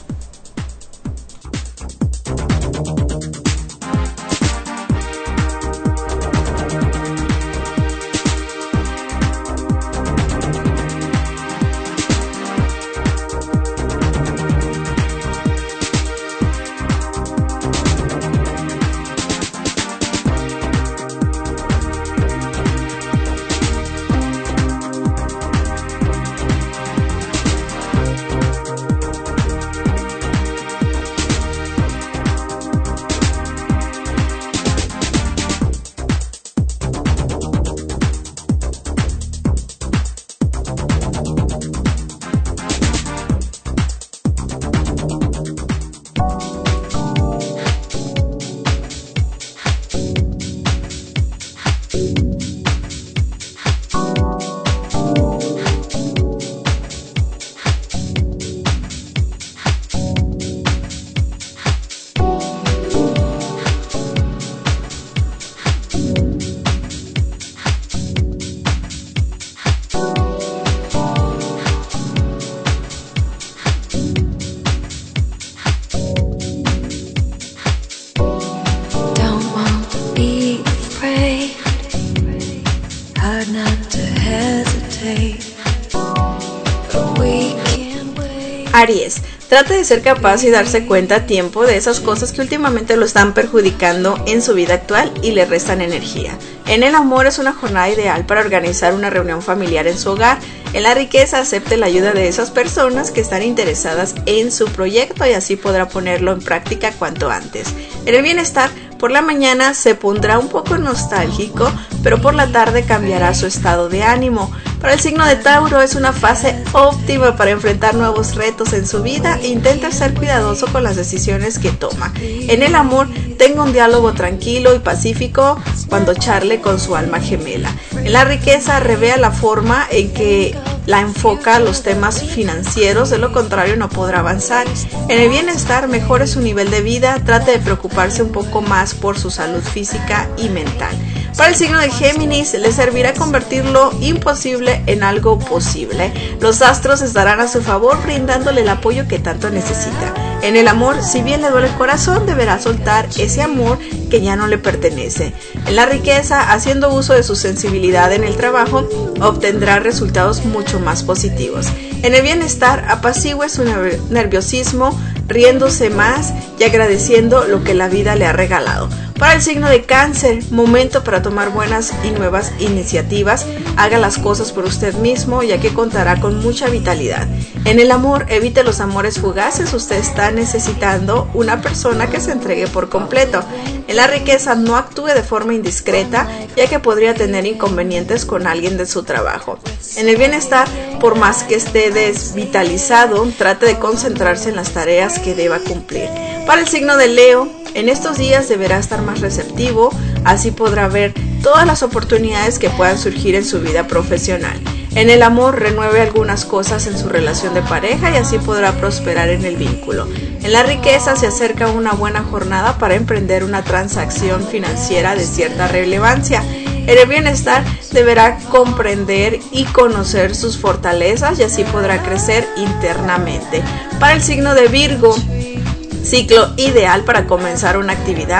Aries, trate de ser capaz y darse cuenta a tiempo de esas cosas que últimamente lo están perjudicando en su vida actual y le restan energía. En el amor es una jornada ideal para organizar una reunión familiar en su hogar. En la riqueza acepte la ayuda de esas personas que están interesadas en su proyecto y así podrá ponerlo en práctica cuanto antes. En el bienestar, por la mañana se pondrá un poco nostálgico, pero por la tarde cambiará su estado de ánimo. Para el signo de Tauro es una fase óptima para enfrentar nuevos retos en su vida e intenta ser cuidadoso con las decisiones que toma. En el amor, tenga un diálogo tranquilo y pacífico cuando charle con su alma gemela. En la riqueza, revea la forma en que la enfoca a los temas financieros, de lo contrario no podrá avanzar. En el bienestar, mejore su nivel de vida, trate de preocuparse un poco más por su salud física y mental. Para el signo de Géminis, le servirá convertir lo imposible en algo posible. Los astros estarán a su favor, brindándole el apoyo que tanto necesita. En el amor, si bien le duele el corazón, deberá soltar ese amor que ya no le pertenece. En la riqueza, haciendo uso de su sensibilidad en el trabajo, obtendrá resultados mucho más positivos. En el bienestar, apacigüe su nerviosismo, riéndose más y agradeciendo lo que la vida le ha regalado. Para el signo de Cáncer, momento para tomar buenas y nuevas iniciativas. Haga las cosas por usted mismo, ya que contará con mucha vitalidad. En el amor, evite los amores fugaces. Usted está necesitando una persona que se entregue por completo. En la riqueza, no actúe de forma indiscreta, ya que podría tener inconvenientes con alguien de su trabajo. En el bienestar, por más que esté desvitalizado, trate de concentrarse en las tareas que deba cumplir. Para el signo de Leo, en estos días deberá estar más receptivo, así podrá ver todas las oportunidades que puedan surgir en su vida profesional. En el amor, renueve algunas cosas en su relación de pareja y así podrá prosperar en el vínculo. En la riqueza, se acerca una buena jornada para emprender una transacción financiera de cierta relevancia. En el bienestar, deberá comprender y conocer sus fortalezas y así podrá crecer internamente. Para el signo de Virgo, ciclo ideal para comenzar una actividad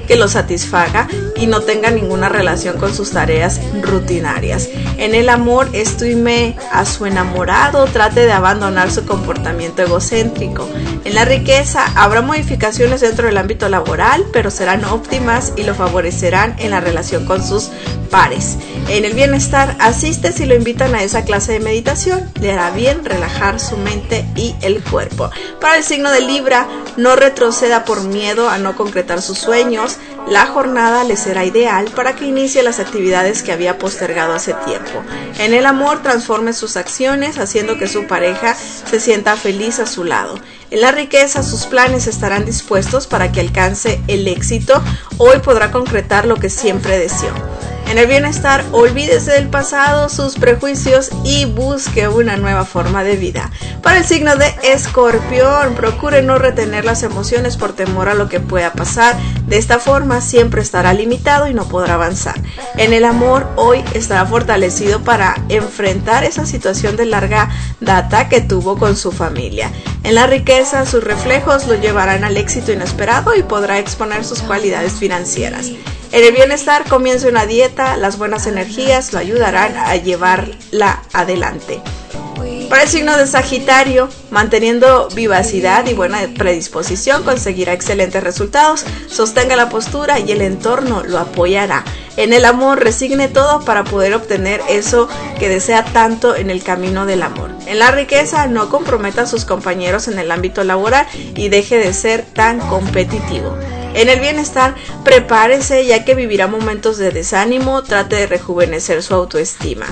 que lo satisfaga y no tenga ninguna relación con sus tareas rutinarias. En el amor, estime a su enamorado, trate de abandonar su comportamiento egocéntrico. En la riqueza, habrá modificaciones dentro del ámbito laboral, pero serán óptimas y lo favorecerán en la relación con sus pares. En el bienestar, asiste si lo invitan a esa clase de meditación, le hará bien relajar su mente y el cuerpo. Para el signo de Libra, no retroceda por miedo a no concretar sus sueños. La jornada le será ideal para que inicie las actividades que había postergado hace tiempo. En el amor, transforme sus acciones haciendo que su pareja se sienta feliz a su lado. En la riqueza, sus planes estarán dispuestos para que alcance el éxito. Hoy podrá concretar lo que siempre deseó. En el bienestar, olvídese del pasado, sus prejuicios y busque una nueva forma de vida. Para el signo de Escorpión, procure no retener las emociones por temor a lo que pueda pasar. De esta forma siempre estará limitado y no podrá avanzar. En el amor, hoy estará fortalecido para enfrentar esa situación de larga data que tuvo con su familia. En la riqueza, sus reflejos lo llevarán al éxito inesperado y podrá exponer sus cualidades financieras. En el bienestar, comience una dieta, las buenas energías lo ayudarán a llevarla adelante. Para el signo de Sagitario, manteniendo vivacidad y buena predisposición, conseguirá excelentes resultados. Sostenga la postura y el entorno lo apoyará. En el amor, resigne todo para poder obtener eso que desea tanto en el camino del amor. En la riqueza, no comprometa a sus compañeros en el ámbito laboral y deje de ser tan competitivo. En el bienestar, prepárese ya que vivirá momentos de desánimo, trate de rejuvenecer su autoestima.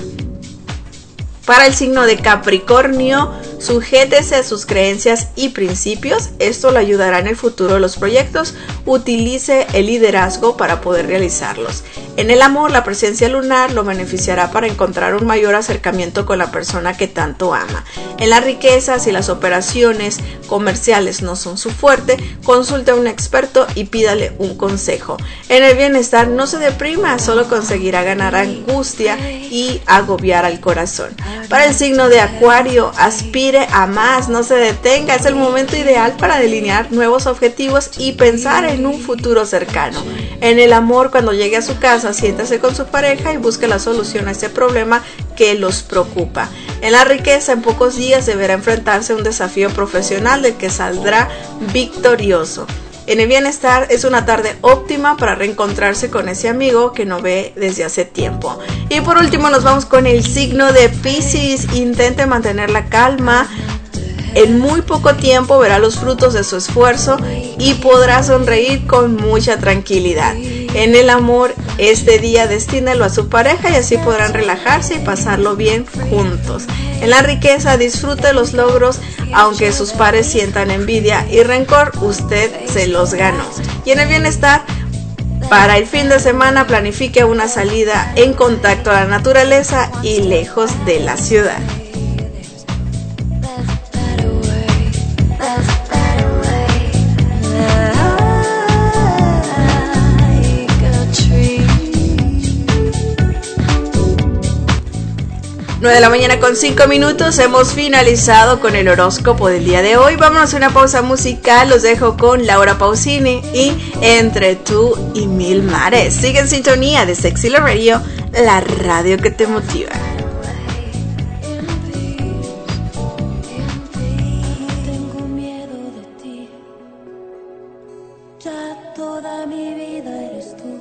Para el signo de Capricornio, sujétese a sus creencias y principios, esto le ayudará en el futuro de los proyectos, utilice el liderazgo para poder realizarlos. En el amor, la presencia lunar lo beneficiará para encontrar un mayor acercamiento con la persona que tanto ama. En la riqueza, si las operaciones comerciales no son su fuerte, consulte a un experto y pídale un consejo. En el bienestar, no se deprima, solo conseguirá ganar angustia y agobiar al corazón. Para el signo de Acuario, aspire a más, no se detenga, es el momento ideal para delinear nuevos objetivos y pensar en un futuro cercano. En el amor, cuando llegue a su casa, siéntase con su pareja y busque la solución a este problema que los preocupa. En la riqueza, en pocos días deberá enfrentarse a un desafío profesional del que saldrá victorioso. En el bienestar, es una tarde óptima para reencontrarse con ese amigo que no ve desde hace tiempo. Y por último nos vamos con el signo de Piscis. Intente mantener la calma. En muy poco tiempo verá los frutos de su esfuerzo y podrá sonreír con mucha tranquilidad. En el amor, este día destínelo a su pareja y así podrán relajarse y pasarlo bien juntos. En la riqueza, disfrute los logros, aunque sus pares sientan envidia y rencor, usted se los ganó. Y en el bienestar, para el fin de semana, planifique una salida en contacto a la naturaleza y lejos de la ciudad. 9 de la mañana con 5 minutos, hemos finalizado con el horóscopo del día de hoy. Vámonos a una pausa musical, los dejo con Laura Pausini y Entre tú y mil mares. Sigue en sintonía de Sexy Love Radio, la radio que te motiva. Tengo miedo de ti, ya toda mi vida eres tú.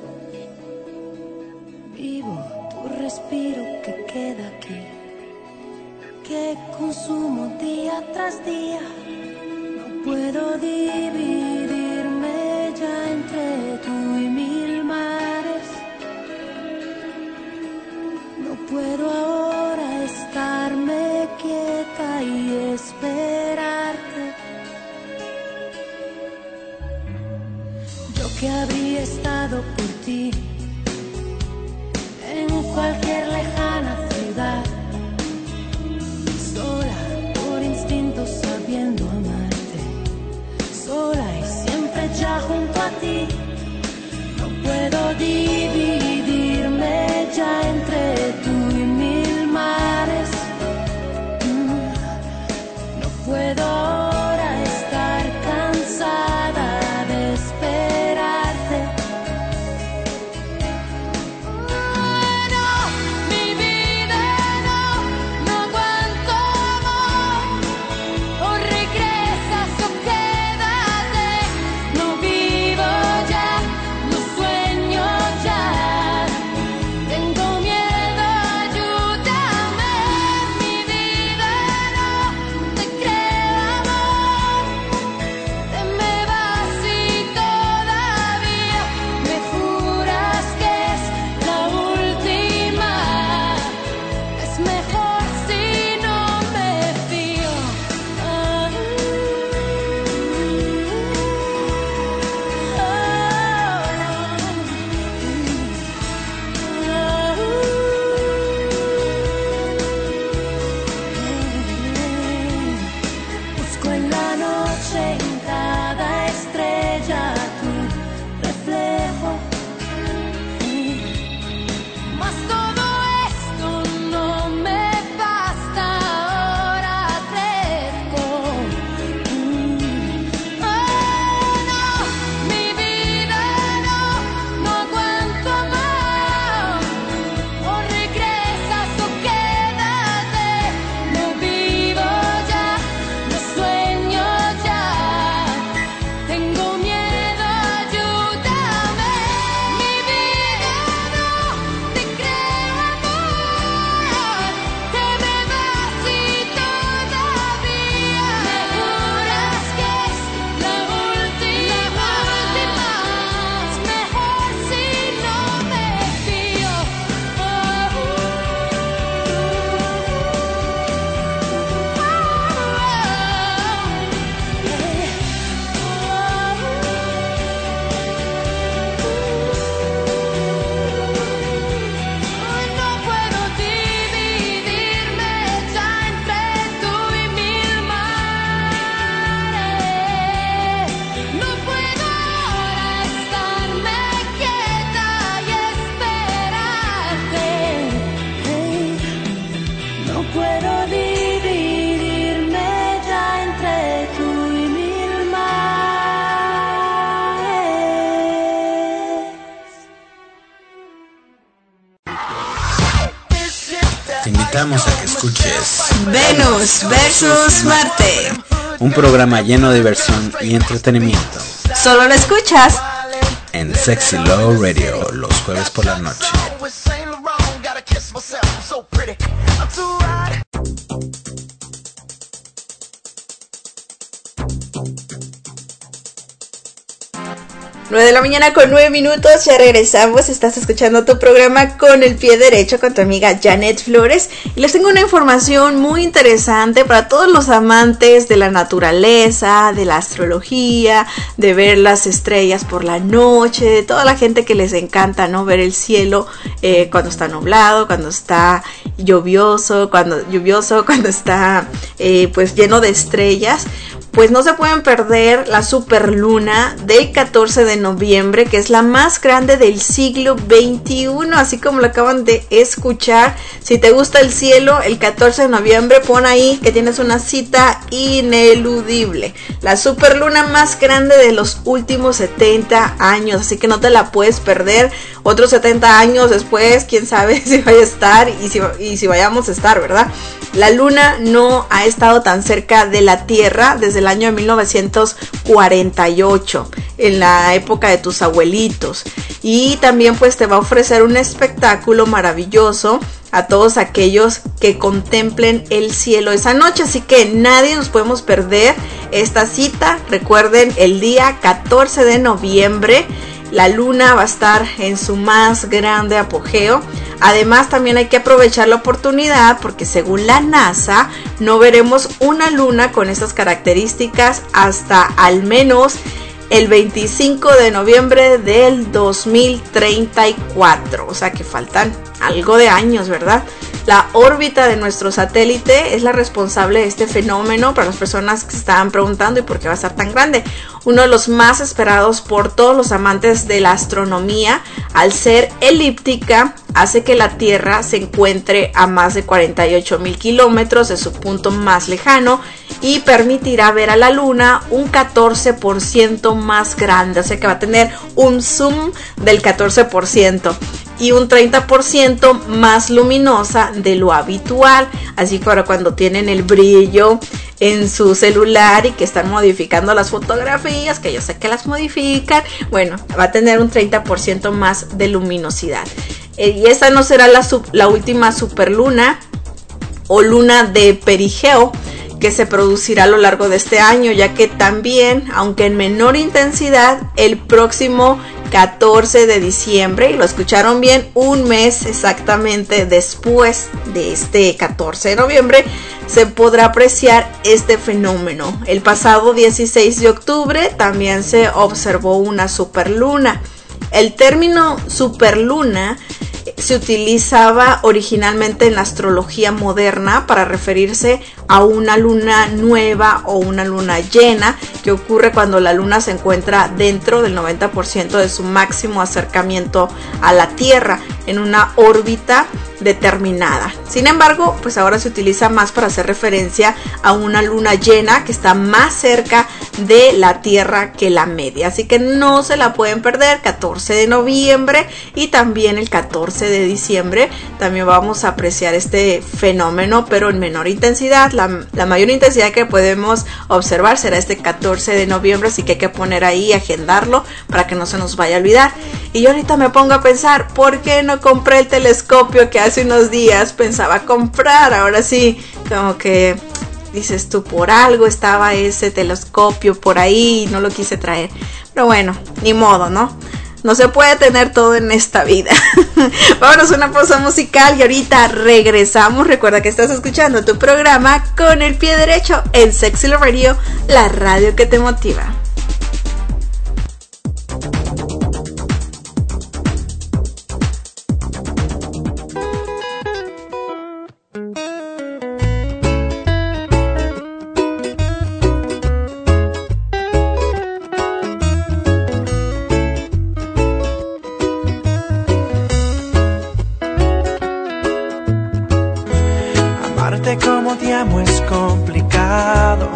Vivo tu respiro que queda aquí, que consumo día tras día. No puedo dividirme ya entre tú y mil mares. No puedo ahora estarme quieta y esperarte. Yo que habría estado por ti en cualquier lejana ciudad, sola por instinto sabiendo amarte, sola y siempre ya junto a ti. No puedo dividirme ya entre tú y mil mares. No puedo ahora estar cansada de esperarte. invitamos a que escuches Venus versus Marte, un programa lleno de diversión y entretenimiento. Solo lo escuchas en Sexy Love Radio los jueves por la noche. 9 de la mañana con 9 minutos, ya regresamos. Estás escuchando tu programa Con el Pie Derecho con tu amiga Janet Flores. Y les tengo una información muy interesante para todos los amantes de la naturaleza, de la astrología, de ver las estrellas por la noche, de toda la gente que les encanta, ¿no? Ver el cielo cuando está nublado, cuando está lluvioso, cuando está pues lleno de estrellas. Pues no se pueden perder la superluna del 14 de noviembre, que es la más grande del siglo XXI, así como lo acaban de escuchar. Si te gusta el cielo, el 14 de noviembre pon ahí que tienes una cita ineludible. La superluna más grande de los últimos 70 años, así que no te la puedes perder. Otros 70 años después, quién sabe si vaya a estar y si vayamos a estar, ¿verdad? La luna no ha estado tan cerca de la Tierra desde el año 1948, en la época de tus abuelitos. Y también pues te va a ofrecer un espectáculo maravilloso a todos aquellos que contemplen el cielo esa noche. Así que nadie nos podemos perder esta cita. Recuerden, el día 14 de noviembre. La luna va a estar en su más grande apogeo. Además, también hay que aprovechar la oportunidad porque según la NASA no veremos una luna con estas características hasta al menos el 25 de noviembre del 2034. O sea que faltan algo de años, ¿verdad? La órbita de nuestro satélite es la responsable de este fenómeno. Para las personas que se estaban preguntando ¿y por qué va a estar tan grande? Uno de los más esperados por todos los amantes de la astronomía, al ser elíptica, hace que la Tierra se encuentre a más de 48,000 kilómetros de su punto más lejano y permitirá ver a la Luna un 14% más grande. O sea que va a tener un zoom del 14%. Y un 30% más luminosa de lo habitual. Así que ahora cuando tienen el brillo en su celular y que están modificando las fotografías, que yo sé que las modifican, bueno, va a tener un 30% más de luminosidad. Y esta no será la última superluna o luna de perigeo que se producirá a lo largo de este año, ya que también, aunque en menor intensidad, el próximo 14 de diciembre, y lo escucharon bien, un mes exactamente después de este 14 de noviembre, se podrá apreciar este fenómeno. El pasado 16 de octubre también se observó una superluna. El término superluna se utilizaba originalmente en la astrología moderna para referirse a una luna nueva o una luna llena que ocurre cuando la luna se encuentra dentro del 90% de su máximo acercamiento a la Tierra en una órbita determinada. Sin embargo, pues ahora se utiliza más para hacer referencia a una luna llena que está más cerca de la Tierra que la media. Así que no se la pueden perder, 14 de noviembre y también el 14 de diciembre. También vamos a apreciar este fenómeno, pero en menor intensidad. La mayor intensidad que podemos observar será este 14 de noviembre, así que hay que poner ahí, agendarlo para que no se nos vaya a olvidar. Y yo ahorita me pongo a pensar, ¿por qué no compré el telescopio que hace unos días pensaba comprar? Ahora sí, como que dices tú, por algo estaba ese telescopio por ahí y no lo quise traer. Pero bueno, ni modo, ¿no? No se puede tener todo en esta vida. Vámonos a una pausa musical y ahorita regresamos. Recuerda que estás escuchando tu programa Con el Pie Derecho en Sexy Love Radio, la radio que te motiva. Como te amo es complicado.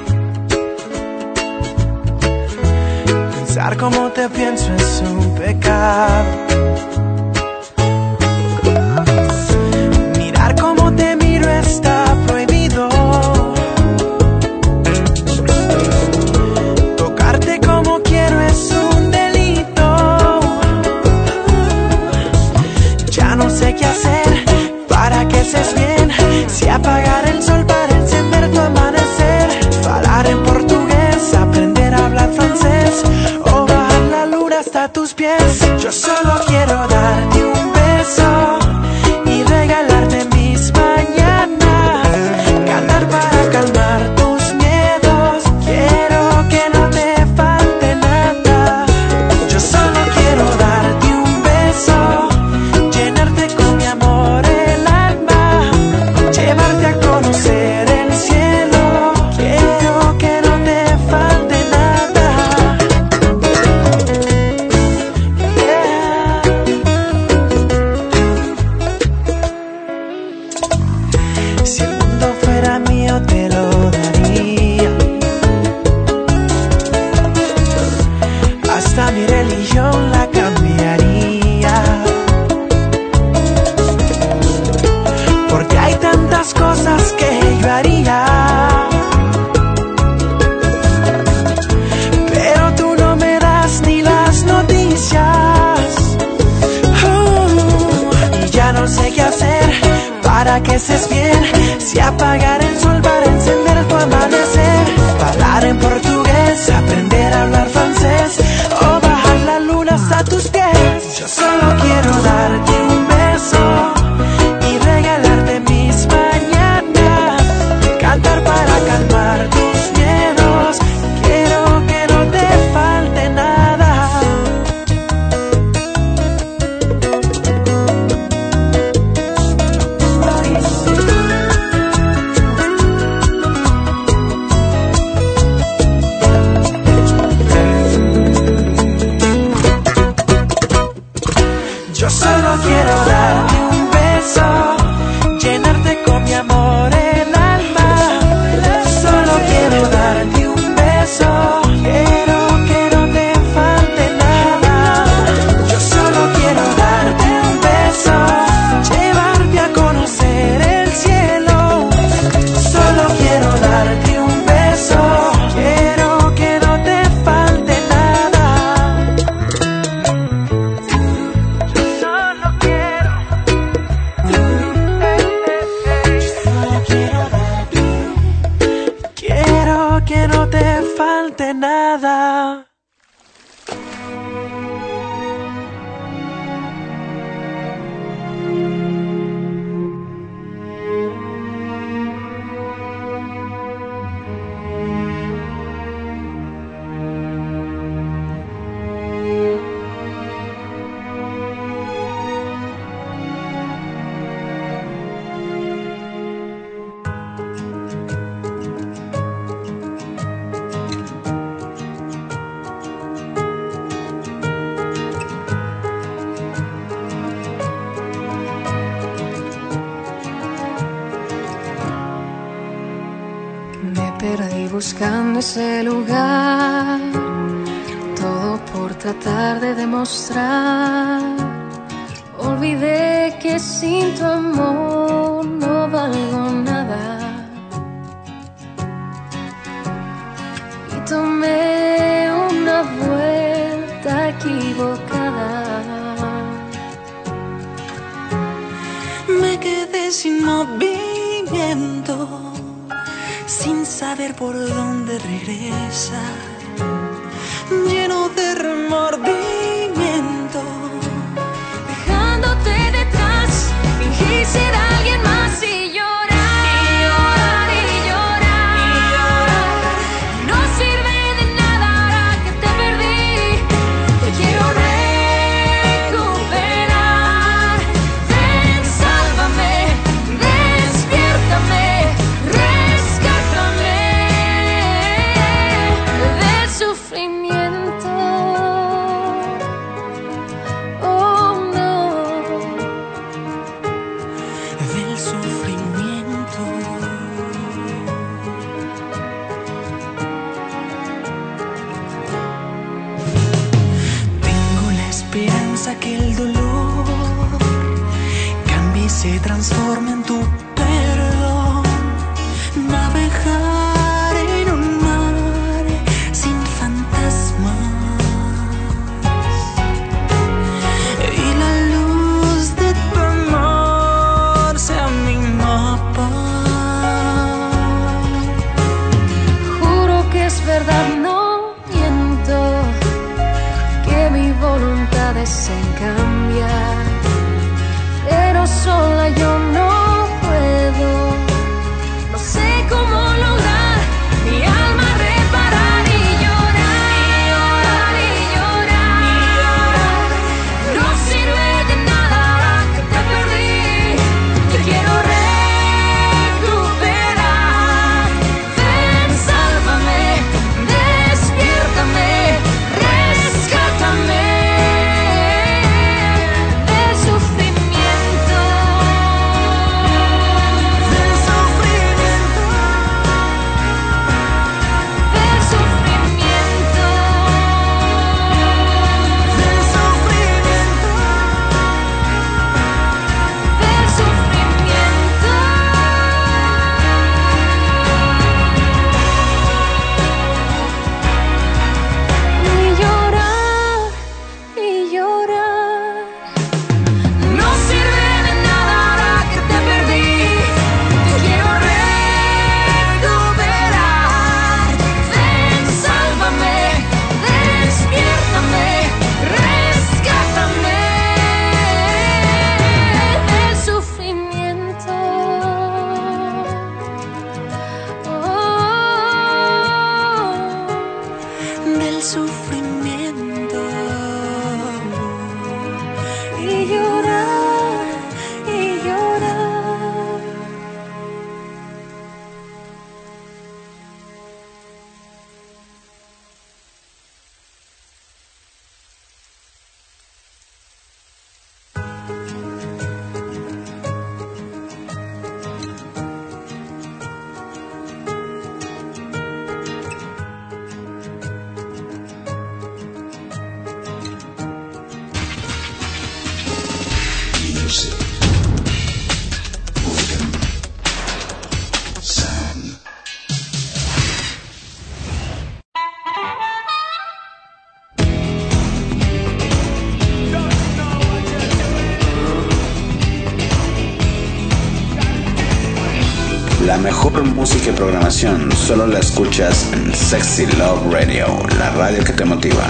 Pensar como te pienso es un pecado. Mirar como te sé qué hacer para que estés bien. Si apagar el sol para encender tu amanecer, hablar en portugués, aprender a hablar francés, o bajar la luna hasta tus pies. Yo solo quiero darte un beso y regalarte mis mañanas, cantar para calmar tus miedos. Quiero que no te falte nada. Yo solo quiero darte un beso, llenarte con mi amor el alma, llevarte a conocer el cielo. Quiero que no te falte nada. Si el mundo fuera mío te lo daría, hasta mi religión la cambiaría, porque hay tantas cosas que yo haría, pero tú no me das ni las noticias. Y ya no sé qué hacer para que estés bien. Si apagar el sol para encender tu amanecer, hablar en portugués, aprender a hablar francés, o bajar la luna hasta tus pies. Yo solo quiero darte un beso y regalarte mis mañanas, cantar para calmar tus miedos. Quiero que no te falte nada. Yo solo quiero darte un beso, llenarte con mi amor el alma. Solo quiero darte un beso, quiero que no te falte nada. Yo solo quiero darte un beso, llevarte a conocer el cielo. Solo quiero darte un beso, quiero que no te falte nada. Solo quiero que no te falte nada. Me perdí buscando ese lugar, todo por tratar de demostrar. Olvidé que sin tu amor no valgo nada, y tomé una vuelta equivocada. Me quedé sin movimiento, sin saber por dónde regresar, lleno de remordimiento. Dejándote detrás, fingí ser alguien más y llorar, y llorar, y llorar, y llorar. No sirve de nada ahora que te perdí. Te quiero recuperar. Ven, sálvame, despiértame, rescátame del sufrimiento. Oh no, Del sufrimiento. Tengo la esperanza que el dolor cambie y se transforme en tu perdón. Navegar en un mar sin fantasmas, y la luz de tu amor y llorar y llorar. La mejor música y programación solo la escuchas en Sexy Love Radio, la radio que te motiva.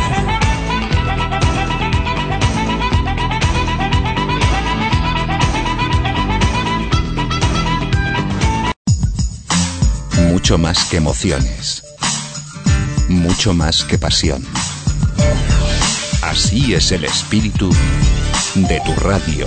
Mucho más que emociones. Mucho más que pasión. Así es el espíritu de tu radio.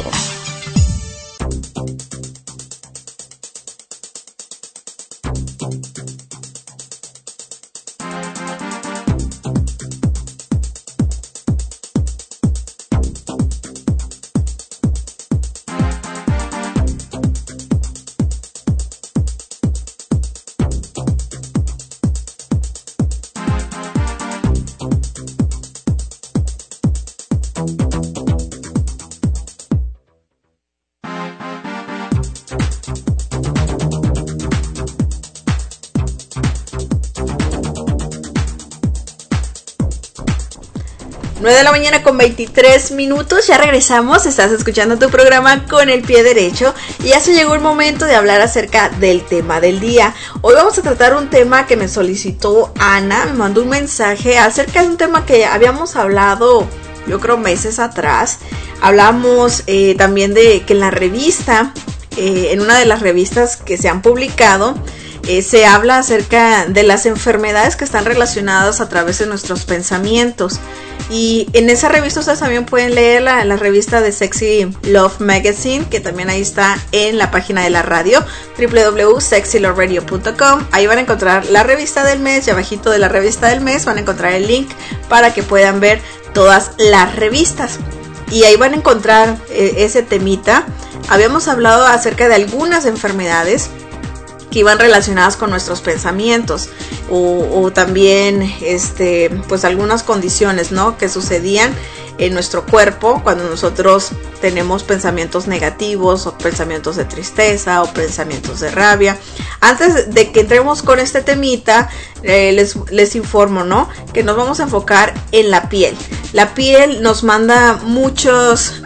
De la mañana con 23 minutos, ya regresamos, estás escuchando tu programa Con el Pie Derecho y ya se llegó el momento de hablar acerca del tema del día. Hoy vamos a tratar un tema que me solicitó Ana, me mandó un mensaje acerca de un tema que habíamos hablado, yo creo meses atrás. Hablamos también de que en la revista, en una de las revistas que se han publicado, se habla acerca de las enfermedades que están relacionadas a través de nuestros pensamientos. Y en esa revista ustedes también pueden leer la revista de Sexy Love Magazine, que también ahí está en la página de la radio, www.sexyloveradio.com. Ahí van a encontrar la revista del mes y abajito de la revista del mes van a encontrar el link para que puedan ver todas las revistas. Y ahí van a encontrar ese temita. Habíamos hablado acerca de algunas enfermedades que iban relacionadas con nuestros pensamientos o también pues algunas condiciones, ¿no?, que sucedían en nuestro cuerpo cuando nosotros tenemos pensamientos negativos o pensamientos de tristeza o pensamientos de rabia. Antes de que entremos con este temita, les informo, ¿no?, que nos vamos a enfocar en la piel. La piel nos manda muchos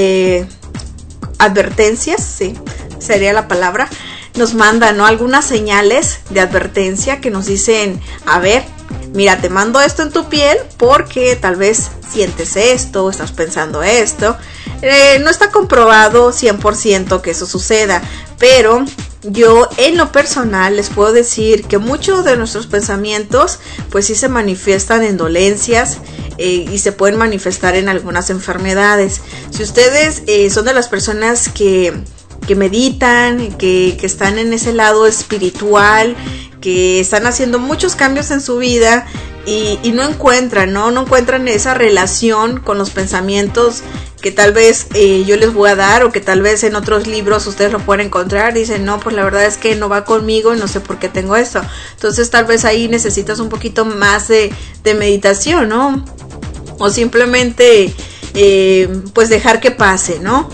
advertencias, sí, sería la palabra. Nos mandan, ¿no?, algunas señales de advertencia que nos dicen, a ver, mira, te mando esto en tu piel porque tal vez sientes esto, estás pensando esto. No está comprobado 100% que eso suceda, pero yo en lo personal les puedo decir que muchos de nuestros pensamientos pues sí se manifiestan en dolencias y se pueden manifestar en algunas enfermedades. Si ustedes son de las personas que meditan, que están en ese lado espiritual, que están haciendo muchos cambios en su vida y no encuentran esa relación con los pensamientos que tal vez yo les voy a dar, o que tal vez en otros libros ustedes lo pueden encontrar, dicen, no, pues la verdad es que no va conmigo y no sé por qué tengo esto. Entonces tal vez ahí necesitas un poquito más de meditación, ¿no? O simplemente pues dejar que pase, ¿no?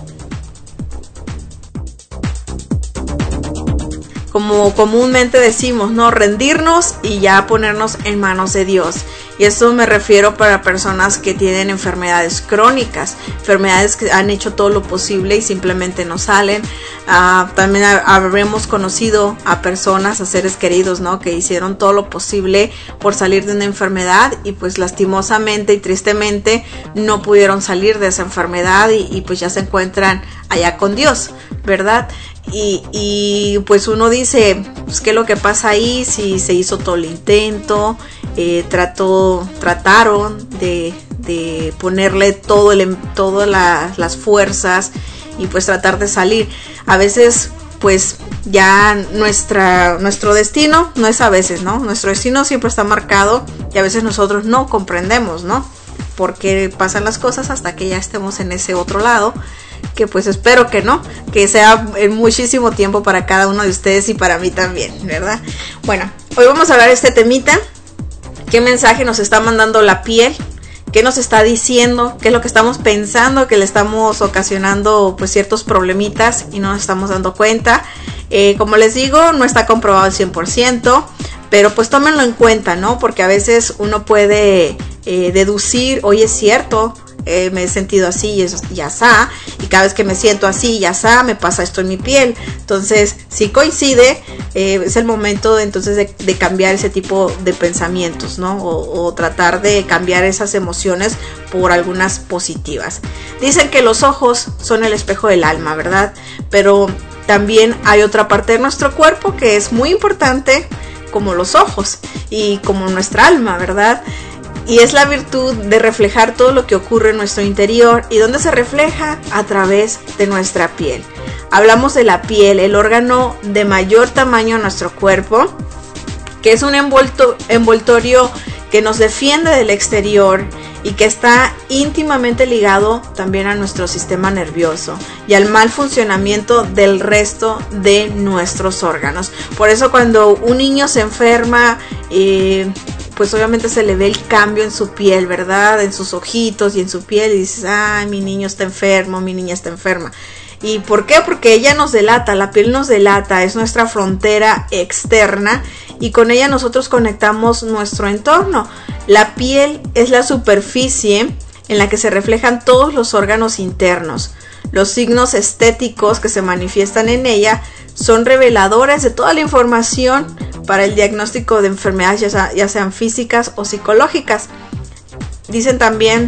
Como comúnmente decimos, ¿no?, rendirnos y ya ponernos en manos de Dios. Y eso me refiero para personas que tienen enfermedades crónicas, enfermedades que han hecho todo lo posible y simplemente no salen. También habremos conocido a personas, a seres queridos, ¿no?, que hicieron todo lo posible por salir de una enfermedad y pues lastimosamente y tristemente no pudieron salir de esa enfermedad y pues ya se encuentran allá con Dios, ¿verdad? Y pues uno dice, pues qué es lo que pasa ahí, si se hizo todo el intento, trataron de ponerle todas las fuerzas y pues tratar de salir. A veces pues ya nuestro destino no es a veces, ¿no? Nuestro destino siempre está marcado y a veces nosotros no comprendemos, ¿no? Por qué pasan las cosas hasta que ya estemos en ese otro lado, que pues espero que no, que sea en muchísimo tiempo para cada uno de ustedes y para mí también, ¿verdad? Bueno, hoy vamos a hablar de este temita. ¿Qué mensaje nos está mandando la piel? ¿Qué nos está diciendo? ¿Qué es lo que estamos pensando? Que le estamos ocasionando pues ciertos problemitas y no nos estamos dando cuenta. Como les digo, no está comprobado al 100%, pero pues tómenlo en cuenta, ¿no? Porque a veces uno puede deducir, oye, es cierto, me he sentido así y asá, y cada vez que me siento así y asá, me pasa esto en mi piel. Entonces, si coincide, es el momento entonces de cambiar ese tipo de pensamientos, ¿no? O tratar de cambiar esas emociones por algunas positivas. Dicen que los ojos son el espejo del alma, ¿verdad? Pero también hay otra parte de nuestro cuerpo que es muy importante, como los ojos y como nuestra alma, ¿verdad? Y es la virtud de reflejar todo lo que ocurre en nuestro interior. ¿Y dónde se refleja? A través de nuestra piel. Hablamos de la piel, el órgano de mayor tamaño en nuestro cuerpo, que es un envoltorio que nos defiende del exterior y que está íntimamente ligado también a nuestro sistema nervioso y al mal funcionamiento del resto de nuestros órganos. Por eso cuando un niño se enferma, pues obviamente se le ve el cambio en su piel, ¿verdad? En sus ojitos y en su piel, y dices, ay, mi niño está enfermo, mi niña está enferma. ¿Y por qué? Porque ella nos delata, la piel nos delata, es nuestra frontera externa y con ella nosotros conectamos nuestro entorno. La piel es la superficie en la que se reflejan todos los órganos internos. Los signos estéticos que se manifiestan en ella son reveladores de toda la información para el diagnóstico de enfermedades, ya sean físicas o psicológicas. Dicen también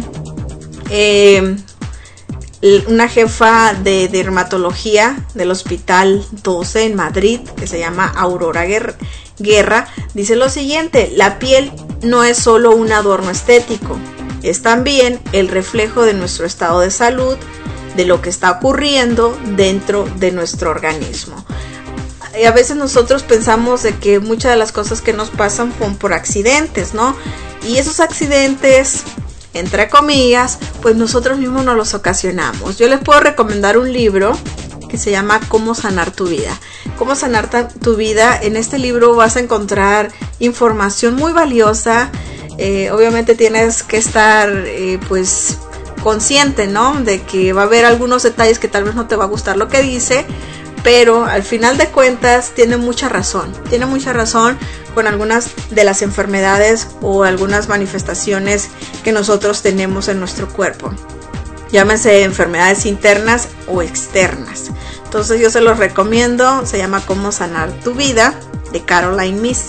una jefa de dermatología del Hospital 12 en Madrid, que se llama Aurora Guerra, dice lo siguiente: la piel no es solo un adorno estético, es también el reflejo de nuestro estado de salud, de lo que está ocurriendo dentro de nuestro organismo. Y a veces nosotros pensamos de que muchas de las cosas que nos pasan son por accidentes, ¿no? Y esos accidentes, entre comillas, pues nosotros mismos nos los ocasionamos. Yo les puedo recomendar un libro que se llama Cómo sanar tu vida. Cómo sanar tu vida. En este libro vas a encontrar información muy valiosa. Obviamente tienes que estar pues consciente, ¿no? De que va a haber algunos detalles que tal vez no te va a gustar lo que dice, pero al final de cuentas tiene mucha razón con algunas de las enfermedades o algunas manifestaciones que nosotros tenemos en nuestro cuerpo. Llámese enfermedades internas o externas. Entonces yo se los recomiendo. Se llama Cómo sanar tu vida, de Caroline Myss.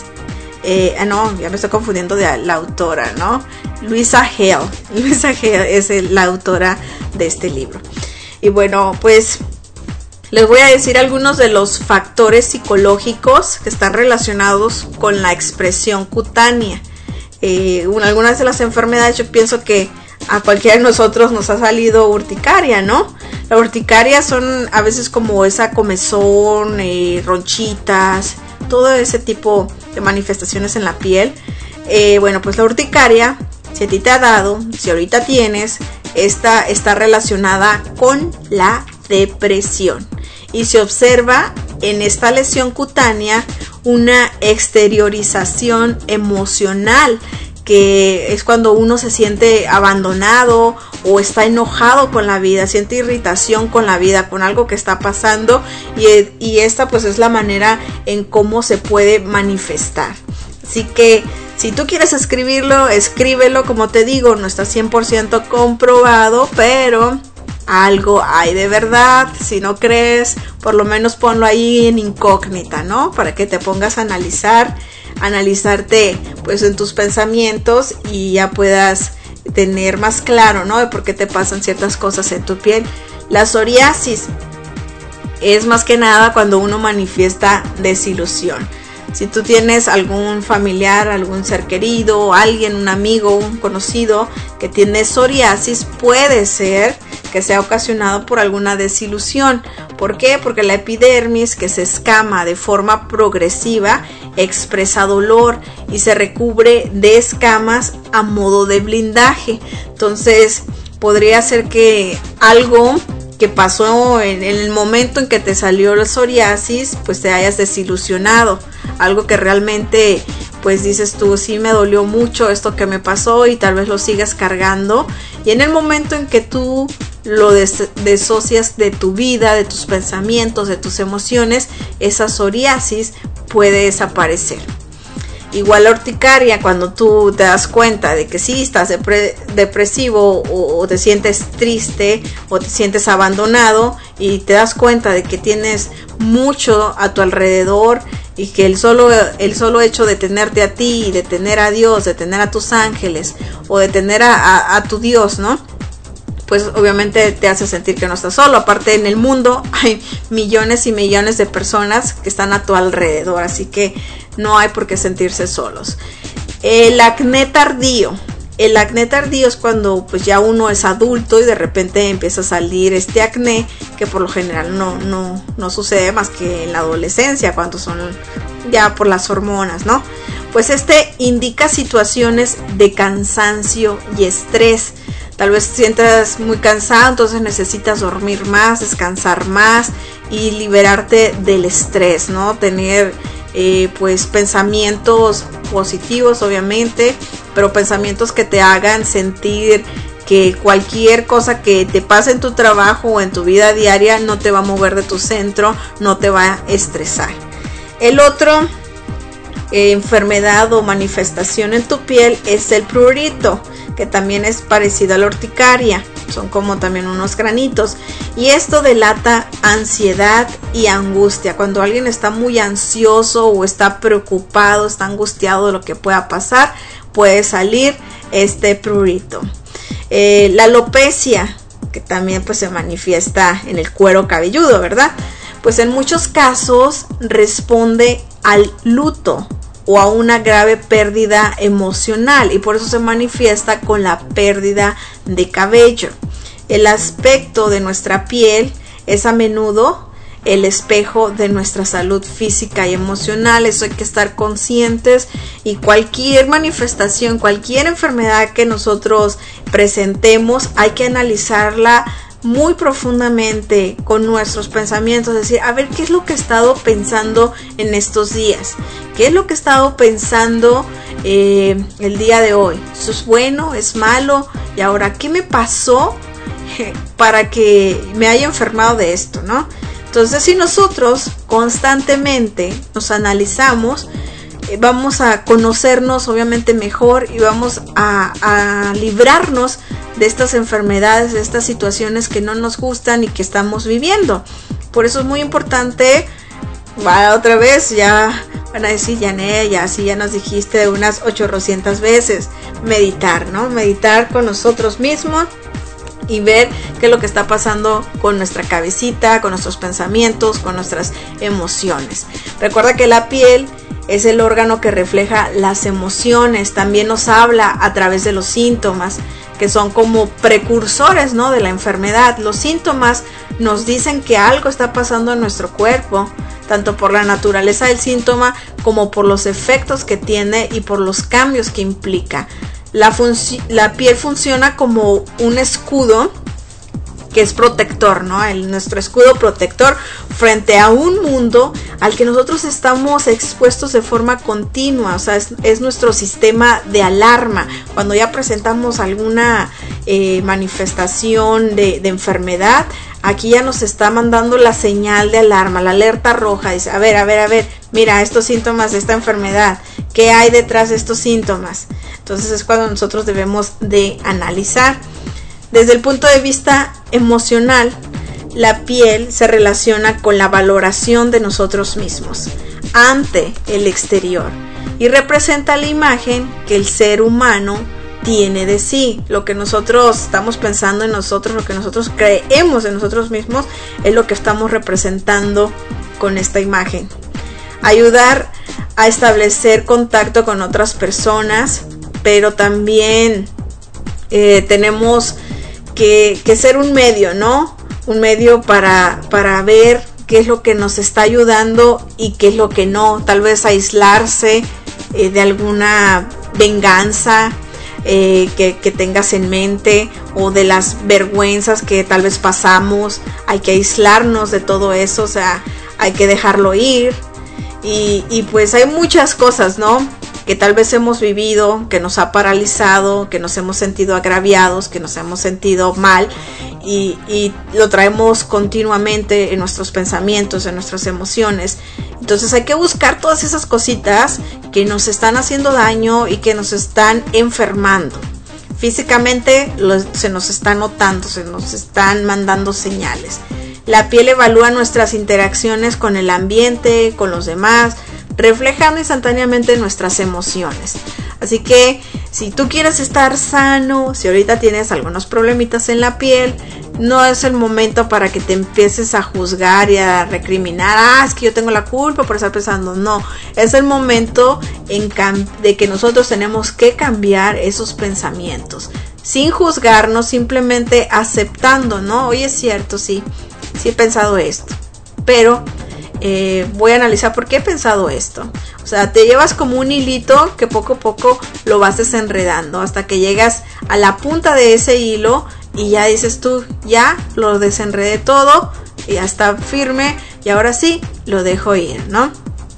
No, ya me estoy confundiendo de la autora, ¿no? Louisa Hay. Louisa Hay es la autora de este libro. Y bueno, pues les voy a decir algunos de los factores psicológicos que están relacionados con la expresión cutánea. Algunas de las enfermedades, yo pienso que a cualquiera de nosotros nos ha salido urticaria, ¿no? La urticaria son a veces como esa comezón, ronchitas, todo ese tipo de manifestaciones en la piel. Bueno, pues la urticaria, si a ti te ha dado, si ahorita tienes, esta está relacionada con la depresión. Y se observa en esta lesión cutánea una exteriorización emocional, que es cuando uno se siente abandonado o está enojado con la vida, siente irritación con la vida, con algo que está pasando, y esta pues es la manera en cómo se puede manifestar. Así que si tú quieres escribirlo, escríbelo. Como te digo, no está 100% comprobado, pero algo hay de verdad. Si no crees, por lo menos ponlo ahí en incógnita, ¿no? Para que te pongas a analizarte pues en tus pensamientos y ya puedas tener más claro, ¿no? De por qué te pasan ciertas cosas en tu piel. La psoriasis es más que nada cuando uno manifiesta desilusión. Si tú tienes algún familiar, algún ser querido, alguien, un amigo, un conocido que tiene psoriasis, puede ser que sea ocasionado por alguna desilusión. ¿Por qué? Porque la epidermis, que se escama de forma progresiva, expresa dolor y se recubre de escamas a modo de blindaje. Entonces podría ser que algo que pasó en el momento en que te salió la psoriasis, pues te hayas desilusionado. Algo que realmente pues dices tú, sí me dolió mucho esto que me pasó, y tal vez lo sigas cargando, y en el momento en que tú lo desocias de tu vida, de tus pensamientos, de tus emociones, esa psoriasis puede desaparecer. Igual la urticaria, cuando tú te das cuenta de que sí estás depresivo o te sientes triste o te sientes abandonado, y te das cuenta de que tienes mucho a tu alrededor, y que el solo hecho de tenerte a ti, de tener a Dios, de tener a tus ángeles o de tener a tu Dios, ¿no? Pues obviamente te hace sentir que no estás solo. Aparte, en el mundo hay millones y millones de personas que están a tu alrededor, así que no hay por qué sentirse solos. El acné tardío. El acné tardío es cuando pues ya uno es adulto y de repente empieza a salir este acné, que por lo general no sucede más que en la adolescencia, cuando son ya por las hormonas, ¿no? Pues este indica situaciones de cansancio y estrés. Tal vez te sientas muy cansado, entonces necesitas dormir más, descansar más y liberarte del estrés, ¿no? Tener pues pensamientos positivos, obviamente, pero pensamientos que te hagan sentir que cualquier cosa que te pase en tu trabajo o en tu vida diaria no te va a mover de tu centro, no te va a estresar. El otro enfermedad o manifestación en tu piel es el prurito, que también es parecido a la urticaria, son como también unos granitos, y esto delata ansiedad y angustia. Cuando alguien está muy ansioso o está preocupado, está angustiado de lo que pueda pasar, puede salir este prurito. La alopecia, que también pues se manifiesta en el cuero cabelludo, ¿verdad? Pues en muchos casos responde al luto o a una grave pérdida emocional, y por eso se manifiesta con la pérdida de cabello. El aspecto de nuestra piel es a menudo el espejo de nuestra salud física y emocional. Eso hay que estar conscientes, y cualquier manifestación, cualquier enfermedad que nosotros presentemos, hay que analizarla muy profundamente con nuestros pensamientos, es decir, a ver qué es lo que he estado pensando en estos días, qué es lo que he estado pensando el día de hoy, ¿eso es bueno, es malo? Y ahora, ¿qué me pasó para que me haya enfermado de esto, ¿no? Entonces, si nosotros constantemente nos analizamos, vamos a conocernos obviamente mejor, y vamos a librarnos de estas enfermedades, de estas situaciones que no nos gustan y que estamos viviendo. Por eso es muy importante, otra vez, ya van a decir, Janet, ya sí, ya nos dijiste unas 800 veces, meditar, ¿no? Meditar con nosotros mismos y ver qué es lo que está pasando con nuestra cabecita, con nuestros pensamientos, con nuestras emociones. Recuerda que la piel es el órgano que refleja las emociones, también nos habla a través de los síntomas, que son como precursores, ¿no?, de la enfermedad. Los síntomas nos dicen que algo está pasando en nuestro cuerpo, tanto por la naturaleza del síntoma como por los efectos que tiene y por los cambios que implica. La piel funciona como un escudo que es protector, ¿no? Nuestro escudo protector frente a un mundo al que nosotros estamos expuestos de forma continua. O sea, es nuestro sistema de alarma. Cuando ya presentamos alguna manifestación de enfermedad, aquí ya nos está mandando la señal de alarma, la alerta roja. Dice, a ver, mira estos síntomas de esta enfermedad, ¿qué hay detrás de estos síntomas? Entonces es cuando nosotros debemos de analizar. Desde el punto de vista emocional, la piel se relaciona con la valoración de nosotros mismos ante el exterior y representa la imagen que el ser humano tiene de sí. Lo que nosotros estamos pensando en nosotros, lo que nosotros creemos en nosotros mismos, es lo que estamos representando con esta imagen. Ayudar a establecer contacto con otras personas, pero también tenemos que ser un medio, ¿no? Un medio para ver qué es lo que nos está ayudando y qué es lo que no. Tal vez aislarse de alguna venganza que tengas en mente, o de las vergüenzas que tal vez pasamos. Hay que aislarnos de todo eso, o sea, hay que dejarlo ir. Y pues hay muchas cosas, ¿no?, que tal vez hemos vivido, que nos ha paralizado, que nos hemos sentido agraviados, que nos hemos sentido mal, y lo traemos continuamente en nuestros pensamientos, en nuestras emociones. Entonces hay que buscar todas esas cositas que nos están haciendo daño y que nos están enfermando. Físicamente se nos está notando, se nos están mandando señales. La piel evalúa nuestras interacciones con el ambiente, con los demás, reflejando instantáneamente nuestras emociones. Así que si tú quieres estar sano, si ahorita tienes algunos problemitas en la piel, no es el momento para que te empieces a juzgar y a recriminar. Es que yo tengo la culpa por estar pensando. No, es el momento de que nosotros tenemos que cambiar esos pensamientos, sin juzgarnos, simplemente aceptando, ¿no? Oye, es cierto, sí he pensado esto, pero voy a analizar por qué he pensado esto. O sea, te llevas como un hilito que poco a poco lo vas desenredando hasta que llegas a la punta de ese hilo y ya dices tú, ya lo desenredé todo y ya está firme y ahora sí lo dejo ir, ¿no?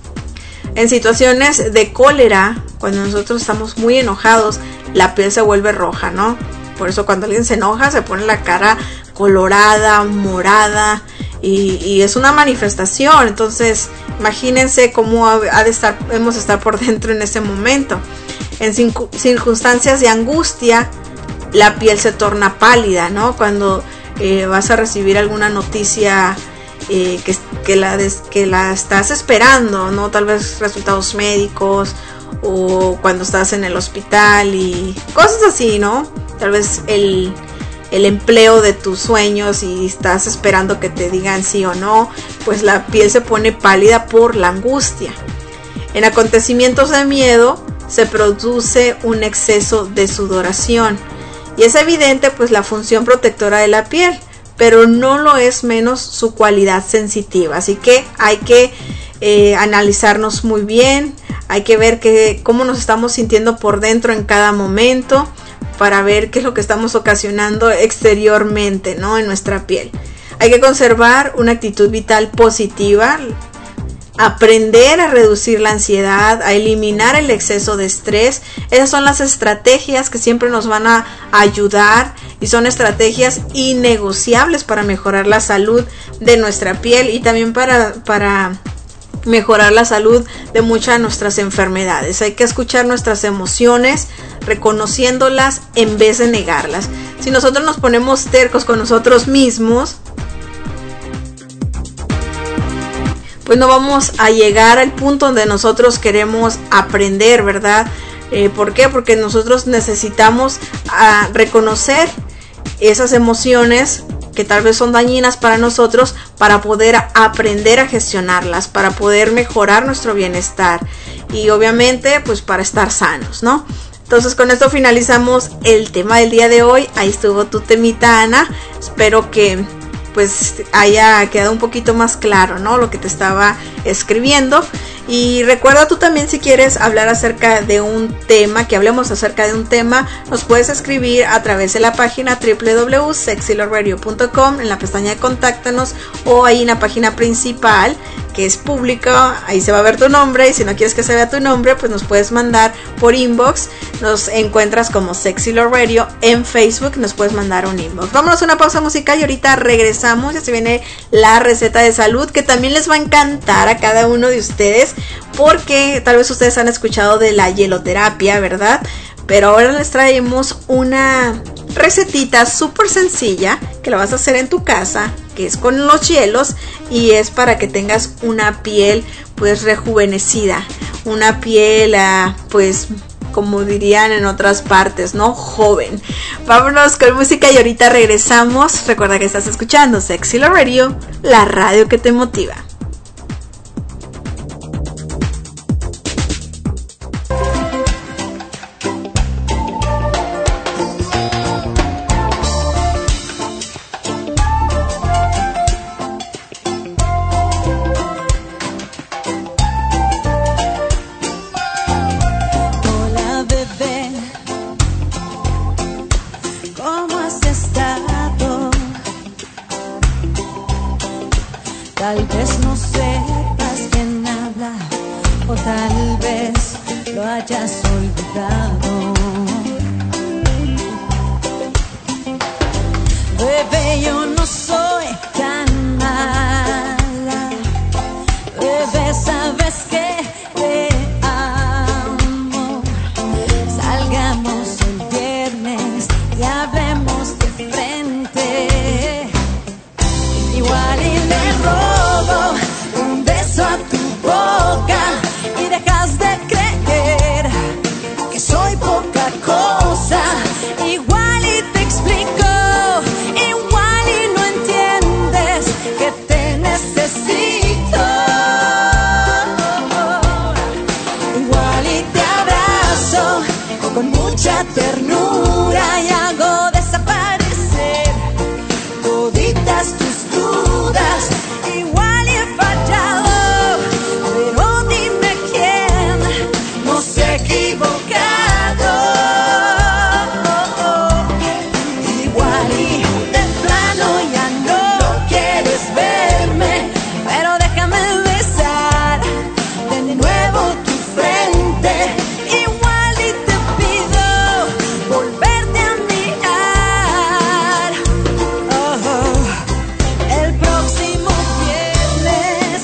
En situaciones de cólera, cuando nosotros estamos muy enojados, la piel se vuelve roja, ¿no? Por eso cuando alguien se enoja se pone la cara colorada, morada, y es una manifestación. Entonces imagínense cómo hemos de estar por dentro en ese momento. En circunstancias de angustia, la piel se torna pálida, ¿no? Cuando vas a recibir alguna noticia que la estás esperando, ¿no? Tal vez resultados médicos, o cuando estás en el hospital y cosas así, ¿no? Tal vez el empleo de tus sueños y estás esperando que te digan sí o no, pues la piel se pone pálida por la angustia. En acontecimientos de miedo se produce un exceso de sudoración y es evidente pues la función protectora de la piel, pero no lo es menos su cualidad sensitiva. Así que hay que analizarnos muy bien, hay que ver cómo nos estamos sintiendo por dentro en cada momento, para ver qué es lo que estamos ocasionando exteriormente, ¿no?, en nuestra piel. Hay que conservar una actitud vital positiva, aprender a reducir la ansiedad, a eliminar el exceso de estrés. Esas son las estrategias que siempre nos van a ayudar y son estrategias innegociables para mejorar la salud de nuestra piel y también para mejorar la salud de muchas de nuestras enfermedades. Hay que escuchar nuestras emociones, reconociéndolas en vez de negarlas. Si nosotros nos ponemos tercos con nosotros mismos, pues no vamos a llegar al punto donde nosotros queremos aprender, ¿verdad? ¿Por qué? Porque nosotros necesitamos reconocer esas emociones que tal vez son dañinas para nosotros, para poder aprender a gestionarlas, para poder mejorar nuestro bienestar y obviamente pues para estar sanos, ¿no? Entonces con esto finalizamos el tema del día de hoy. Ahí estuvo tu temita, Ana. Espero que pues haya quedado un poquito más claro, ¿no?, lo que te estaba escribiendo. Y recuerda tú también, si quieres hablar acerca de un tema, que hablemos acerca de un tema, nos puedes escribir a través de la página www.sexylovedradio.com, en la pestaña de contáctanos, o ahí en la página principal que es pública, ahí se va a ver tu nombre, y si no quieres que se vea tu nombre, pues nos puedes mandar por inbox. Nos encuentras como Sexy Love Radio en Facebook, nos puedes mandar un inbox. Vámonos a una pausa musical y ahorita regresamos. Ya se viene la receta de salud, que también les va a encantar a cada uno de ustedes, porque tal vez ustedes han escuchado de la hieloterapia, ¿verdad? Pero ahora les traemos una recetita súper sencilla que la vas a hacer en tu casa, que es con los hielos, y es para que tengas una piel pues rejuvenecida, una piel pues como dirían en otras partes, ¿no?, joven. Vámonos con música y ahorita regresamos. Recuerda que estás escuchando Sexy Love Radio, la radio que te motiva. Tal vez no sepas quién habla, o tal vez lo hayas olvidado. Bebé, yo no soy tan mala. Bebé, sabes que te amo. Salgamos el viernes y hablemos de frente. Igual y le robo un beso a tu boca y dejas de creer que soy poca cosa. Igual y te explico, igual y no entiendes que te necesito. Igual y te abrazo con mucha ternura y hago desaparecer toditas tus dudas. Igual y he fallado, pero dime quién no se ha equivocado. Igual y de plano ya no quieres verme, pero déjame besar de nuevo tu frente. Igual y te pido volverte a mirar. El próximo viernes.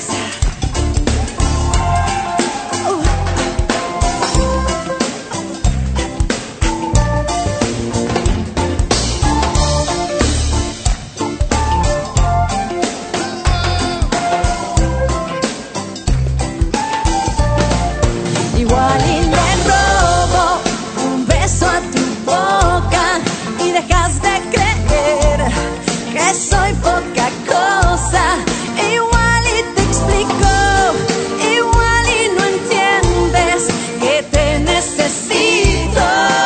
Igual y le robo un beso a tu boca y dejas de creer que soy poca cosa. Igual y te explico, igual y no entiendes que te necesito.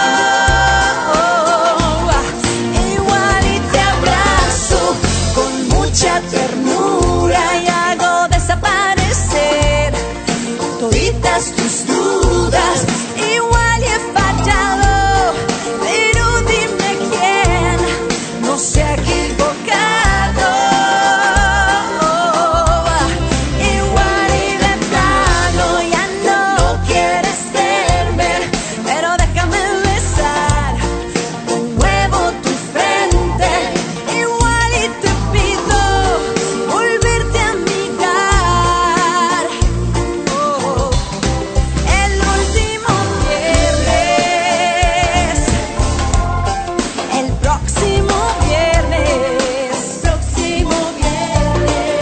Igual y te abrazo con mucha ternura y hago desaparecer toditas tus dudas. Igual y he fallado, pero dime quién no se ha equivocado. Igual y de plano ya no quieres verme, pero déjame besar de nuevo tu frente. Igual y te pido volverte a mirar. El último viernes, el próximo viernes, próximo viernes.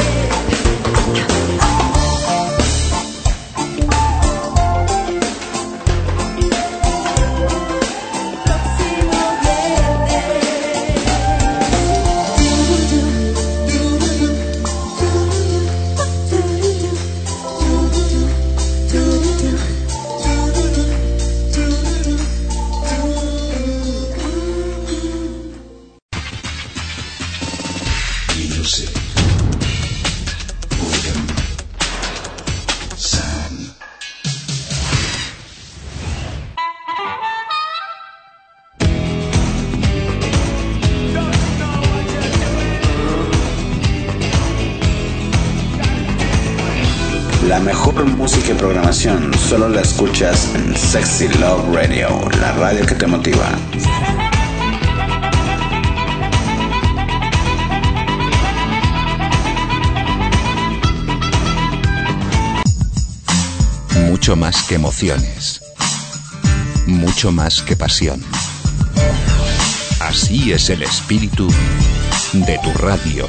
Music. Boredom. Sound. La mejor música y programación solo la escuchas en Sexy Love Radio, la radio que te motiva. Mucho más que emociones. Mucho más que pasión. Así es el espíritu de tu radio.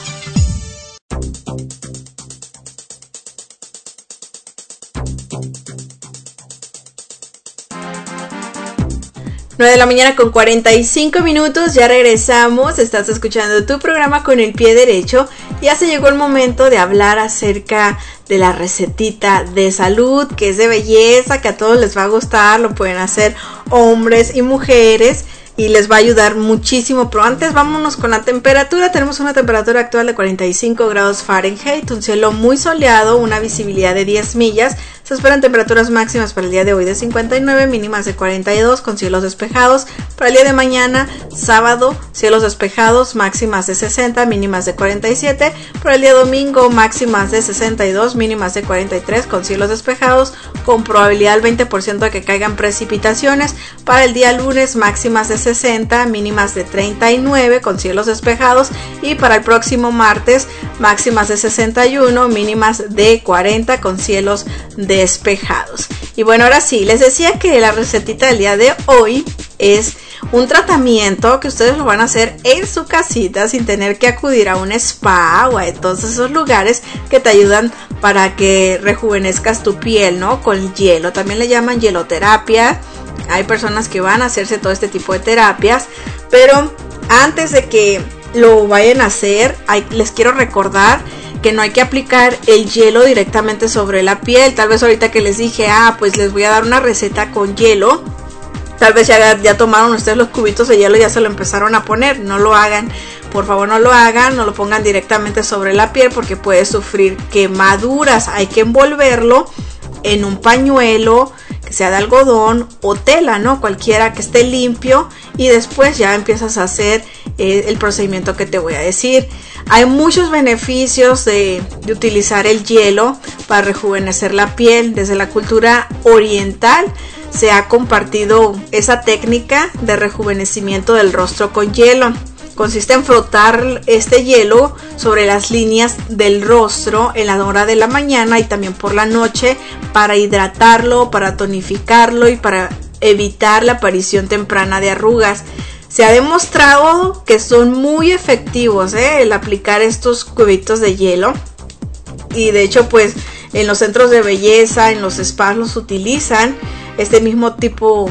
9 de la mañana con 45 minutos, ya regresamos, estás escuchando tu programa Con el Pie Derecho. Ya se llegó el momento de hablar acerca de la recetita de salud, que es de belleza, que a todos les va a gustar, lo pueden hacer hombres y mujeres y les va a ayudar muchísimo. Pero antes vámonos con la temperatura. Tenemos una temperatura actual de 45 grados Fahrenheit, un cielo muy soleado, una visibilidad de 10 millas, Se esperan temperaturas máximas para el día de hoy de 59, mínimas de 42 con cielos despejados. Para el día de mañana, sábado, cielos despejados, máximas de 60, mínimas de 47. Para el día domingo, máximas de 62, mínimas de 43 con cielos despejados, con probabilidad del 20% de que caigan precipitaciones. Para el día lunes, máximas de 60, mínimas de 39 con cielos despejados. Y para el próximo martes, máximas de 61, mínimas de 40 con cielos despejados. Y bueno, ahora sí, les decía que la recetita del día de hoy es un tratamiento que ustedes lo van a hacer en su casita sin tener que acudir a un spa o a todos esos lugares que te ayudan para que rejuvenezcas tu piel, ¿no? Con hielo, también le llaman hieloterapia. Hay personas que van a hacerse todo este tipo de terapias, pero antes de que lo vayan a hacer, les quiero recordar que no hay que aplicar el hielo directamente sobre la piel. Tal vez ahorita que les dije, pues les voy a dar una receta con hielo, tal vez ya tomaron ustedes los cubitos de hielo y ya se lo empezaron a poner. No lo hagan, por favor no lo hagan, no lo pongan directamente sobre la piel porque puede sufrir quemaduras. Hay que envolverlo en un pañuelo que sea de algodón o tela, ¿no? Cualquiera que esté limpio, y después ya empiezas a hacer el procedimiento que te voy a decir. Hay muchos beneficios de utilizar el hielo para rejuvenecer la piel. Desde la cultura oriental se ha compartido esa técnica de rejuvenecimiento del rostro con hielo. Consiste en frotar este hielo sobre las líneas del rostro en la hora de la mañana y también por la noche para hidratarlo, para tonificarlo y para evitar la aparición temprana de arrugas. Se ha demostrado que son muy efectivos el aplicar estos cubitos de hielo, y de hecho pues en los centros de belleza, en los spas los utilizan. Este tipo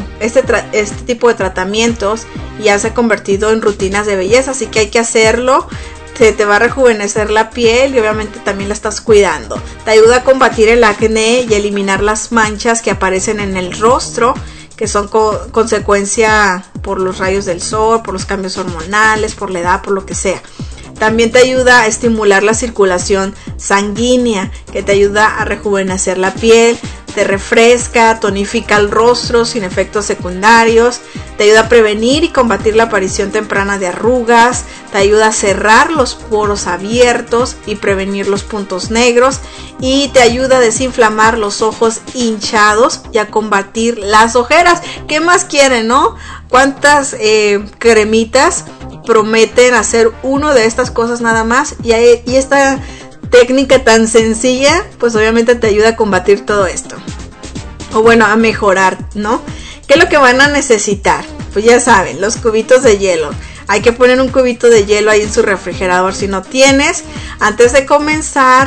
de tratamientos ya se ha convertido en rutinas de belleza, así que hay que hacerlo. Se te va a rejuvenecer la piel y obviamente también la estás cuidando. Te ayuda a combatir el acné y eliminar las manchas que aparecen en el rostro, que son consecuencia por los rayos del sol, por los cambios hormonales, por la edad, por lo que sea. También te ayuda a estimular la circulación sanguínea, que te ayuda a rejuvenecer la piel, te refresca, tonifica el rostro sin efectos secundarios, te ayuda a prevenir y combatir la aparición temprana de arrugas, te ayuda a cerrar los poros abiertos y prevenir los puntos negros, y te ayuda a desinflamar los ojos hinchados y a combatir las ojeras. ¿Qué más quieren, no? ¿Cuántas cremitas prometen hacer uno de estas cosas nada más? Y esta técnica tan sencilla pues obviamente te ayuda a combatir todo esto, o bueno, a mejorar, ¿no? ¿Qué es lo que van a necesitar? Pues ya saben, los cubitos de hielo. Hay que poner un cubito de hielo ahí en su refrigerador si no tienes. Antes de comenzar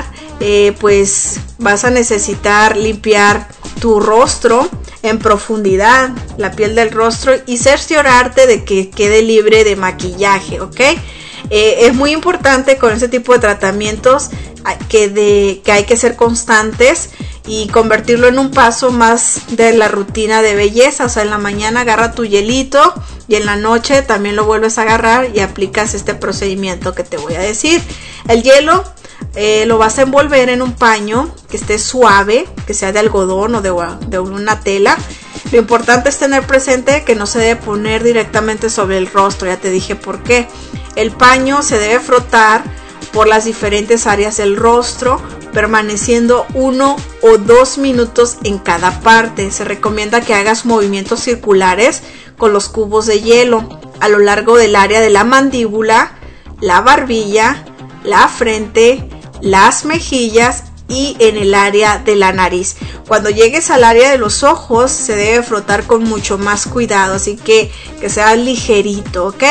pues vas a necesitar limpiar tu rostro en profundidad, la piel del rostro, y cerciorarte de que quede libre de maquillaje, ¿ok? Es muy importante con este tipo de tratamientos que hay que ser constantes y convertirlo en un paso más de la rutina de belleza. O sea, en la mañana agarra tu hielito y en la noche también lo vuelves a agarrar y aplicas este procedimiento que te voy a decir. El hielo lo vas a envolver en un paño que esté suave, que sea de algodón o de una tela. Lo importante es tener presente que no se debe poner directamente sobre el rostro, ya te dije por qué. El paño se debe frotar por las diferentes áreas del rostro, permaneciendo 1 o 2 minutos en cada parte. Se recomienda que hagas movimientos circulares con los cubos de hielo a lo largo del área de la mandíbula, la barbilla, la frente, las mejillas y en el área de la nariz. Cuando llegues al área de los ojos se debe frotar con mucho más cuidado, así que sea ligerito, ¿ok?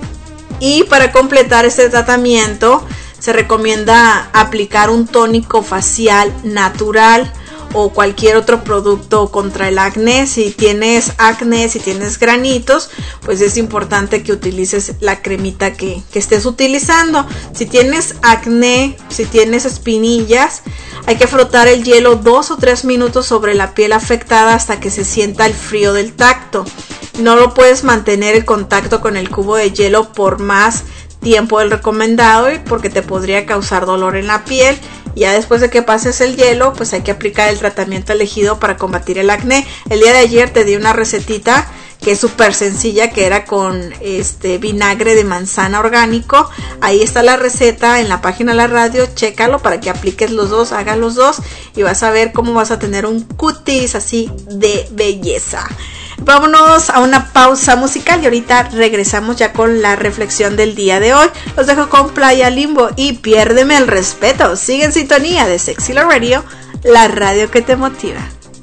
Y para completar este tratamiento se recomienda aplicar un tónico facial natural o cualquier otro producto contra el acné. Si tienes acné, si tienes granitos, pues es importante que utilices la cremita que estés utilizando. Si tienes acné, si tienes espinillas, hay que frotar el hielo 2 o 3 minutos sobre la piel afectada hasta que se sienta el frío del tacto. No lo puedes mantener el contacto con el cubo de hielo por más tiempo del recomendado porque te podría causar dolor en la piel Y ya después de que pases el hielo, pues hay que aplicar el tratamiento elegido para combatir el acné. El día de ayer te di una recetita que es súper sencilla, que era con vinagre de manzana orgánico. Ahí está la receta en la página de la radio, chécalo para que apliques los dos, hagas los dos y vas a ver cómo vas a tener un cutis así de belleza. Vámonos a una pausa musical y ahorita regresamos ya con la reflexión del día de hoy. Los dejo con Playa Limbo y Piérdeme el Respeto. Sigue en sintonía de Sexy Love Radio, la radio que te motiva.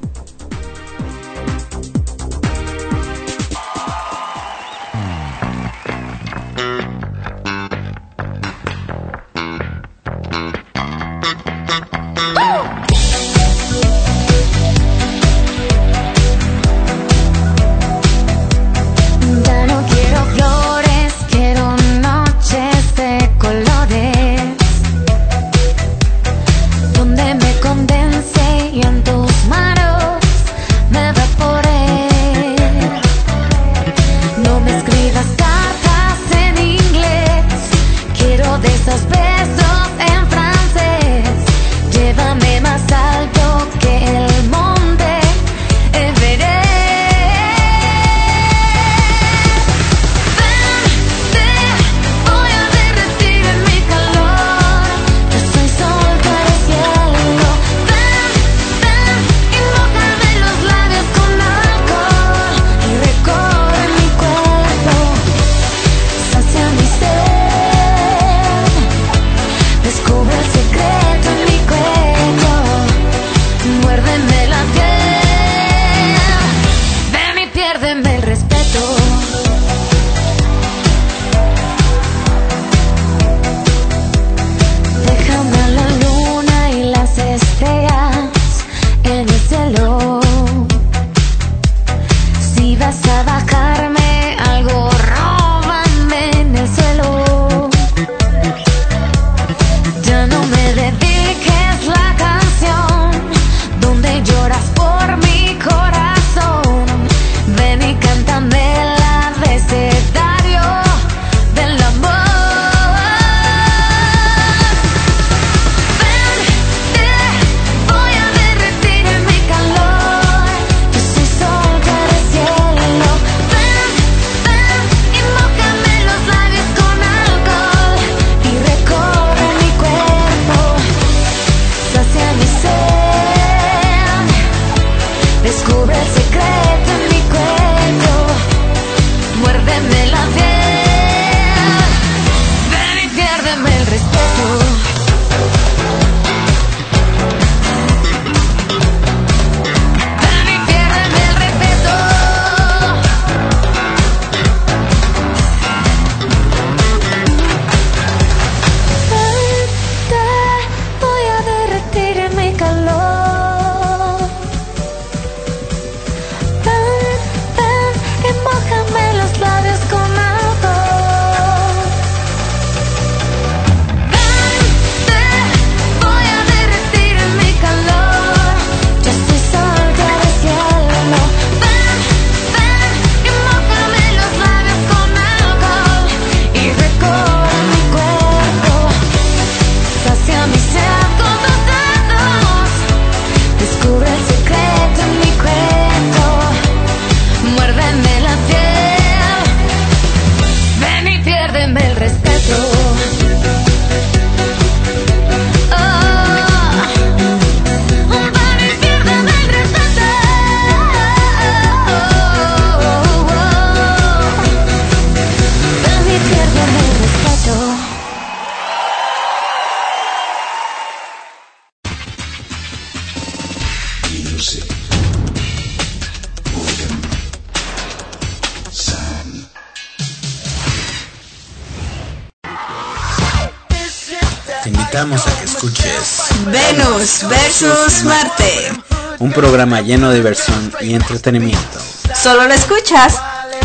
Te invitamos a que escuches Venus versus Marte, un programa lleno de diversión y entretenimiento. Solo lo escuchas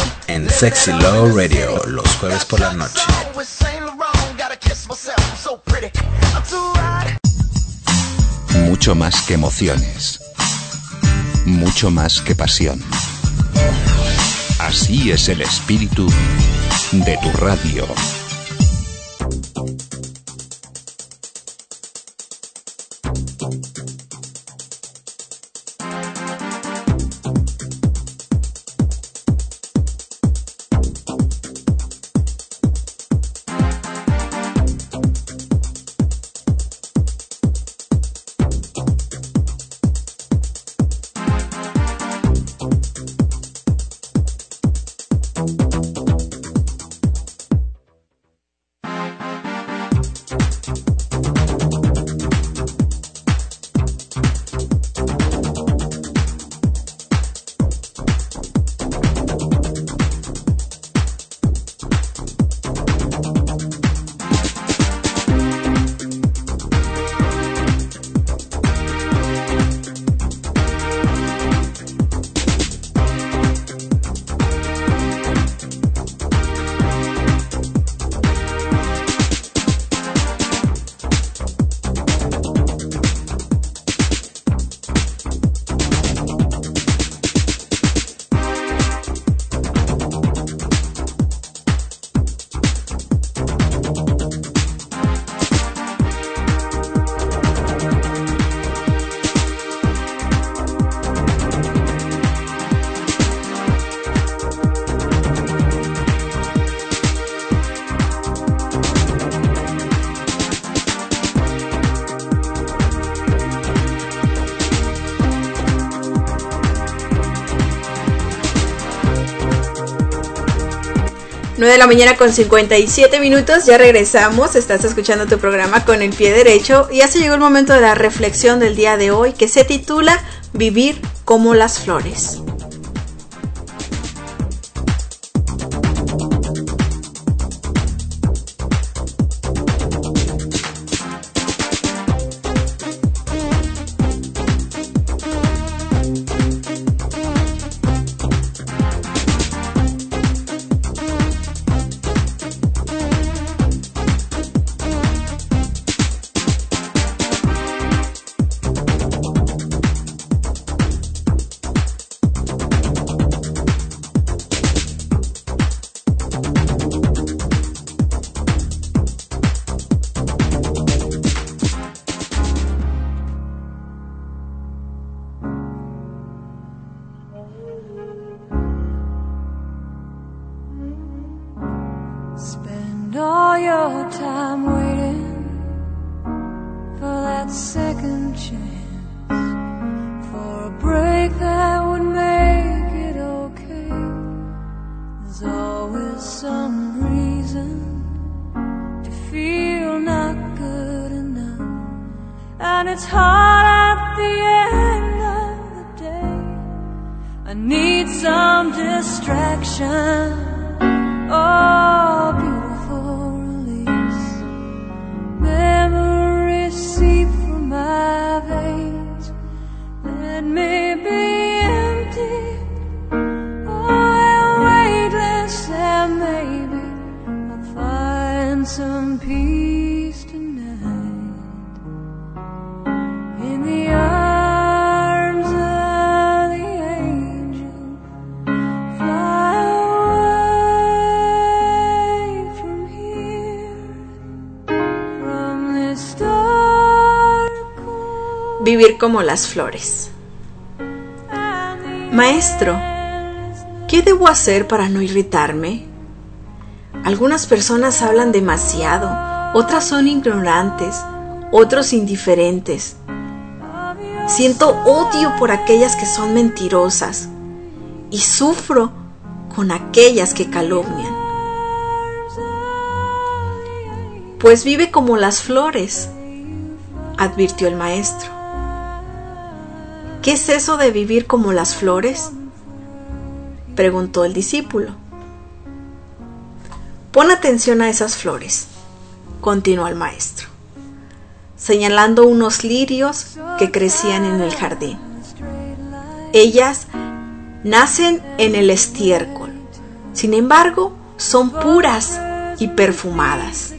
en Sexy Love Radio los jueves por la noche. Mucho más que emociones, mucho más que pasión. Así es el espíritu de tu radio. 9 de la mañana con 57 minutos, ya regresamos, estás escuchando tu programa Con el Pie Derecho y ya se llegó el momento de la reflexión del día de hoy que se titula Vivir como las flores. Vivir como las flores. Maestro, ¿qué debo hacer para no irritarme? Algunas personas hablan demasiado, otras son ignorantes, otros indiferentes. Siento odio por aquellas que son mentirosas y sufro con aquellas que calumnian. Pues vive como las flores, advirtió el maestro. ¿Qué es eso de vivir como las flores?, preguntó el discípulo. Pon atención a esas flores, continuó el maestro, señalando unos lirios que crecían en el jardín. Ellas nacen en el estiércol, sin embargo, son puras y perfumadas.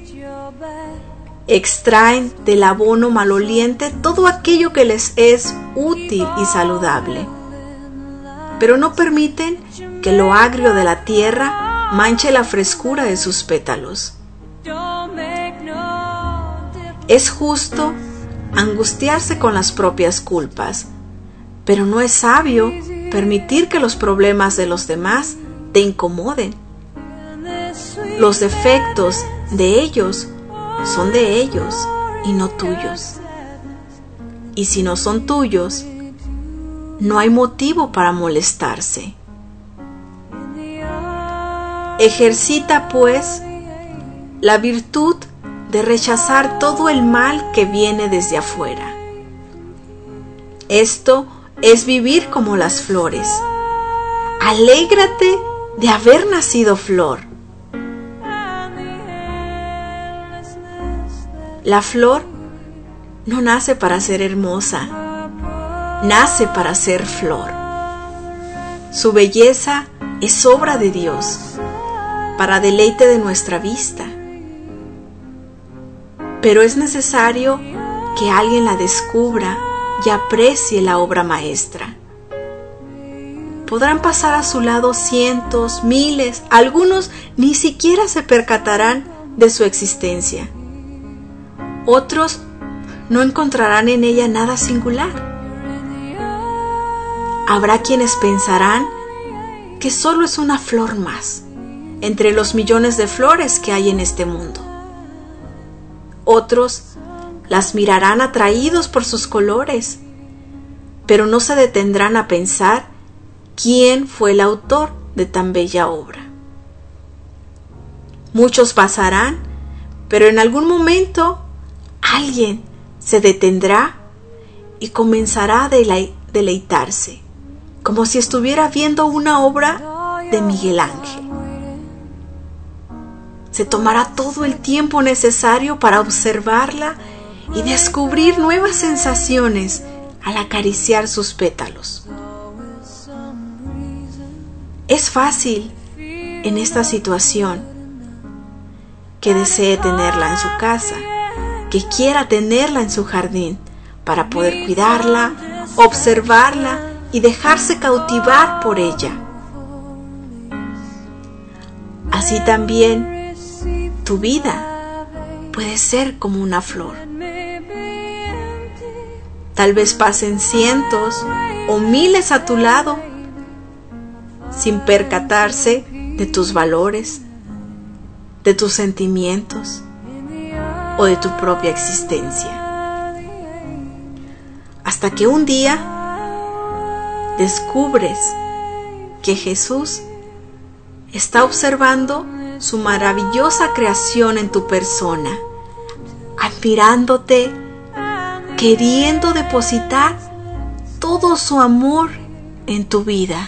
Extraen del abono maloliente todo aquello que les es útil y saludable, pero no permiten que lo agrio de la tierra manche la frescura de sus pétalos. Es justo angustiarse con las propias culpas, pero no es sabio permitir que los problemas de los demás te incomoden. Los defectos de ellos son de ellos y no tuyos. Y si no son tuyos, no hay motivo para molestarse. Ejercita, pues, la virtud de rechazar todo el mal que viene desde afuera. Esto es vivir como las flores. Alégrate de haber nacido flor. La flor no nace para ser hermosa, nace para ser flor. Su belleza es obra de Dios, para deleite de nuestra vista. Pero es necesario que alguien la descubra y aprecie la obra maestra. Podrán pasar a su lado cientos, miles, algunos ni siquiera se percatarán de su existencia. Otros no encontrarán en ella nada singular. Habrá quienes pensarán que solo es una flor más entre los millones de flores que hay en este mundo. Otros las mirarán atraídos por sus colores, pero no se detendrán a pensar quién fue el autor de tan bella obra. Muchos pasarán, pero en algún momento alguien se detendrá y comenzará a deleitarse, como si estuviera viendo una obra de Miguel Ángel. Se tomará todo el tiempo necesario para observarla y descubrir nuevas sensaciones al acariciar sus pétalos. Es fácil en esta situación que desee tenerla en su casa, que quiera tenerla en su jardín para poder cuidarla, observarla y dejarse cautivar por ella. Así también tu vida puede ser como una flor. Tal vez pasen cientos o miles a tu lado sin percatarse de tus valores, de tus sentimientos o de tu propia existencia. Hasta que un día descubres que Jesús está observando su maravillosa creación en tu persona, admirándote, queriendo depositar todo su amor en tu vida.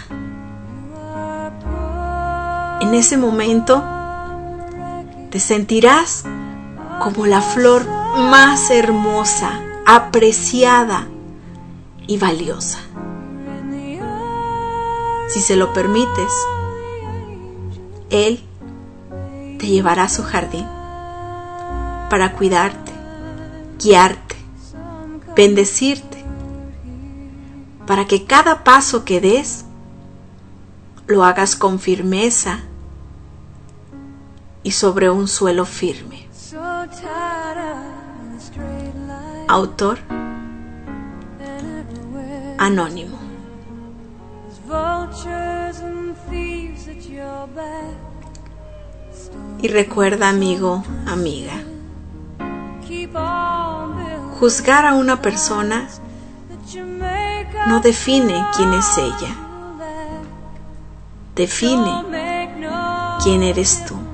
En ese momento te sentirás como la flor más hermosa, apreciada y valiosa. Si se lo permites, Él te llevará a su jardín para cuidarte, guiarte, bendecirte, para que cada paso que des lo hagas con firmeza y sobre un suelo firme. Autor anónimo. Y recuerda, amigo, amiga, juzgar a una persona no define quién es ella, define quién eres tú.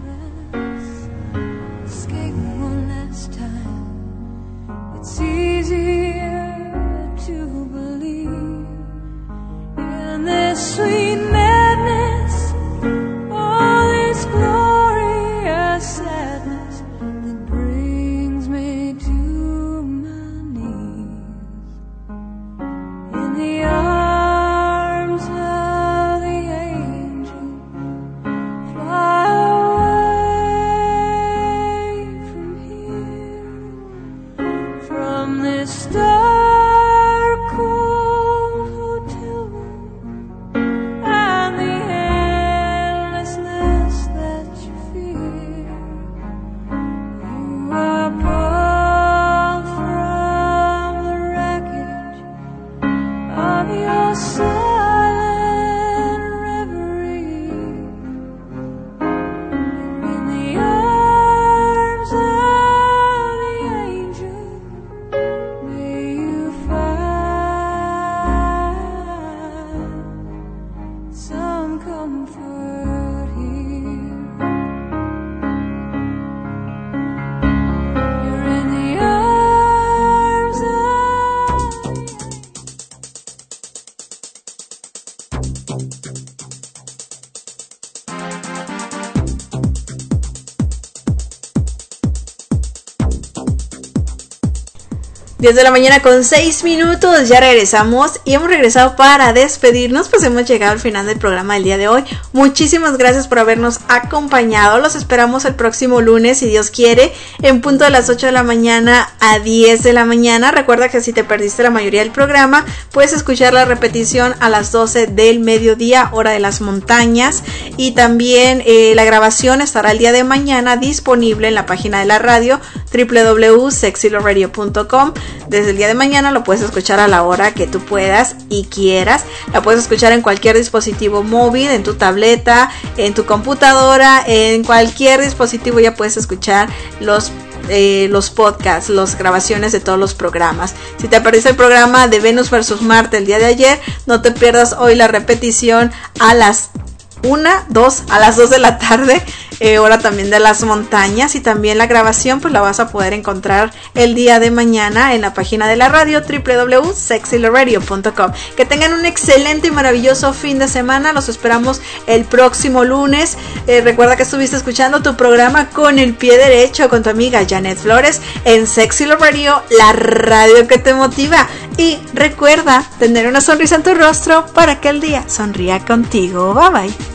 10 de la mañana con 6 minutos, ya regresamos y hemos regresado para despedirnos, pues hemos llegado al final del programa del día de hoy. Muchísimas gracias por habernos acompañado, los esperamos el próximo lunes, si Dios quiere, en punto de las 8 de la mañana a 10 de la mañana. Recuerda que si te perdiste la mayoría del programa, puedes escuchar la repetición a las 12 del mediodía, hora de las montañas, y también la grabación estará el día de mañana disponible en la página de la radio www.sexyloradio.com. Desde el día de mañana lo puedes escuchar a la hora que tú puedas y quieras. La puedes escuchar en cualquier dispositivo móvil, en tu tableta, en tu computadora, en cualquier dispositivo ya puedes escuchar los podcasts, las grabaciones de todos los programas. Si te perdiste el programa de Venus vs Marte el día de ayer, no te pierdas hoy la repetición a las 2 de la tarde, hora también de las montañas, y también la grabación pues la vas a poder encontrar el día de mañana en la página de la radio www.sexyloradio.com. Que tengan un excelente y maravilloso fin de semana, los esperamos el próximo lunes. Recuerda que estuviste escuchando tu programa Con el Pie Derecho con tu amiga Janet Flores en Sexy Love Radio, la radio que te motiva. Y recuerda tener una sonrisa en tu rostro para que el día sonría contigo. Bye bye.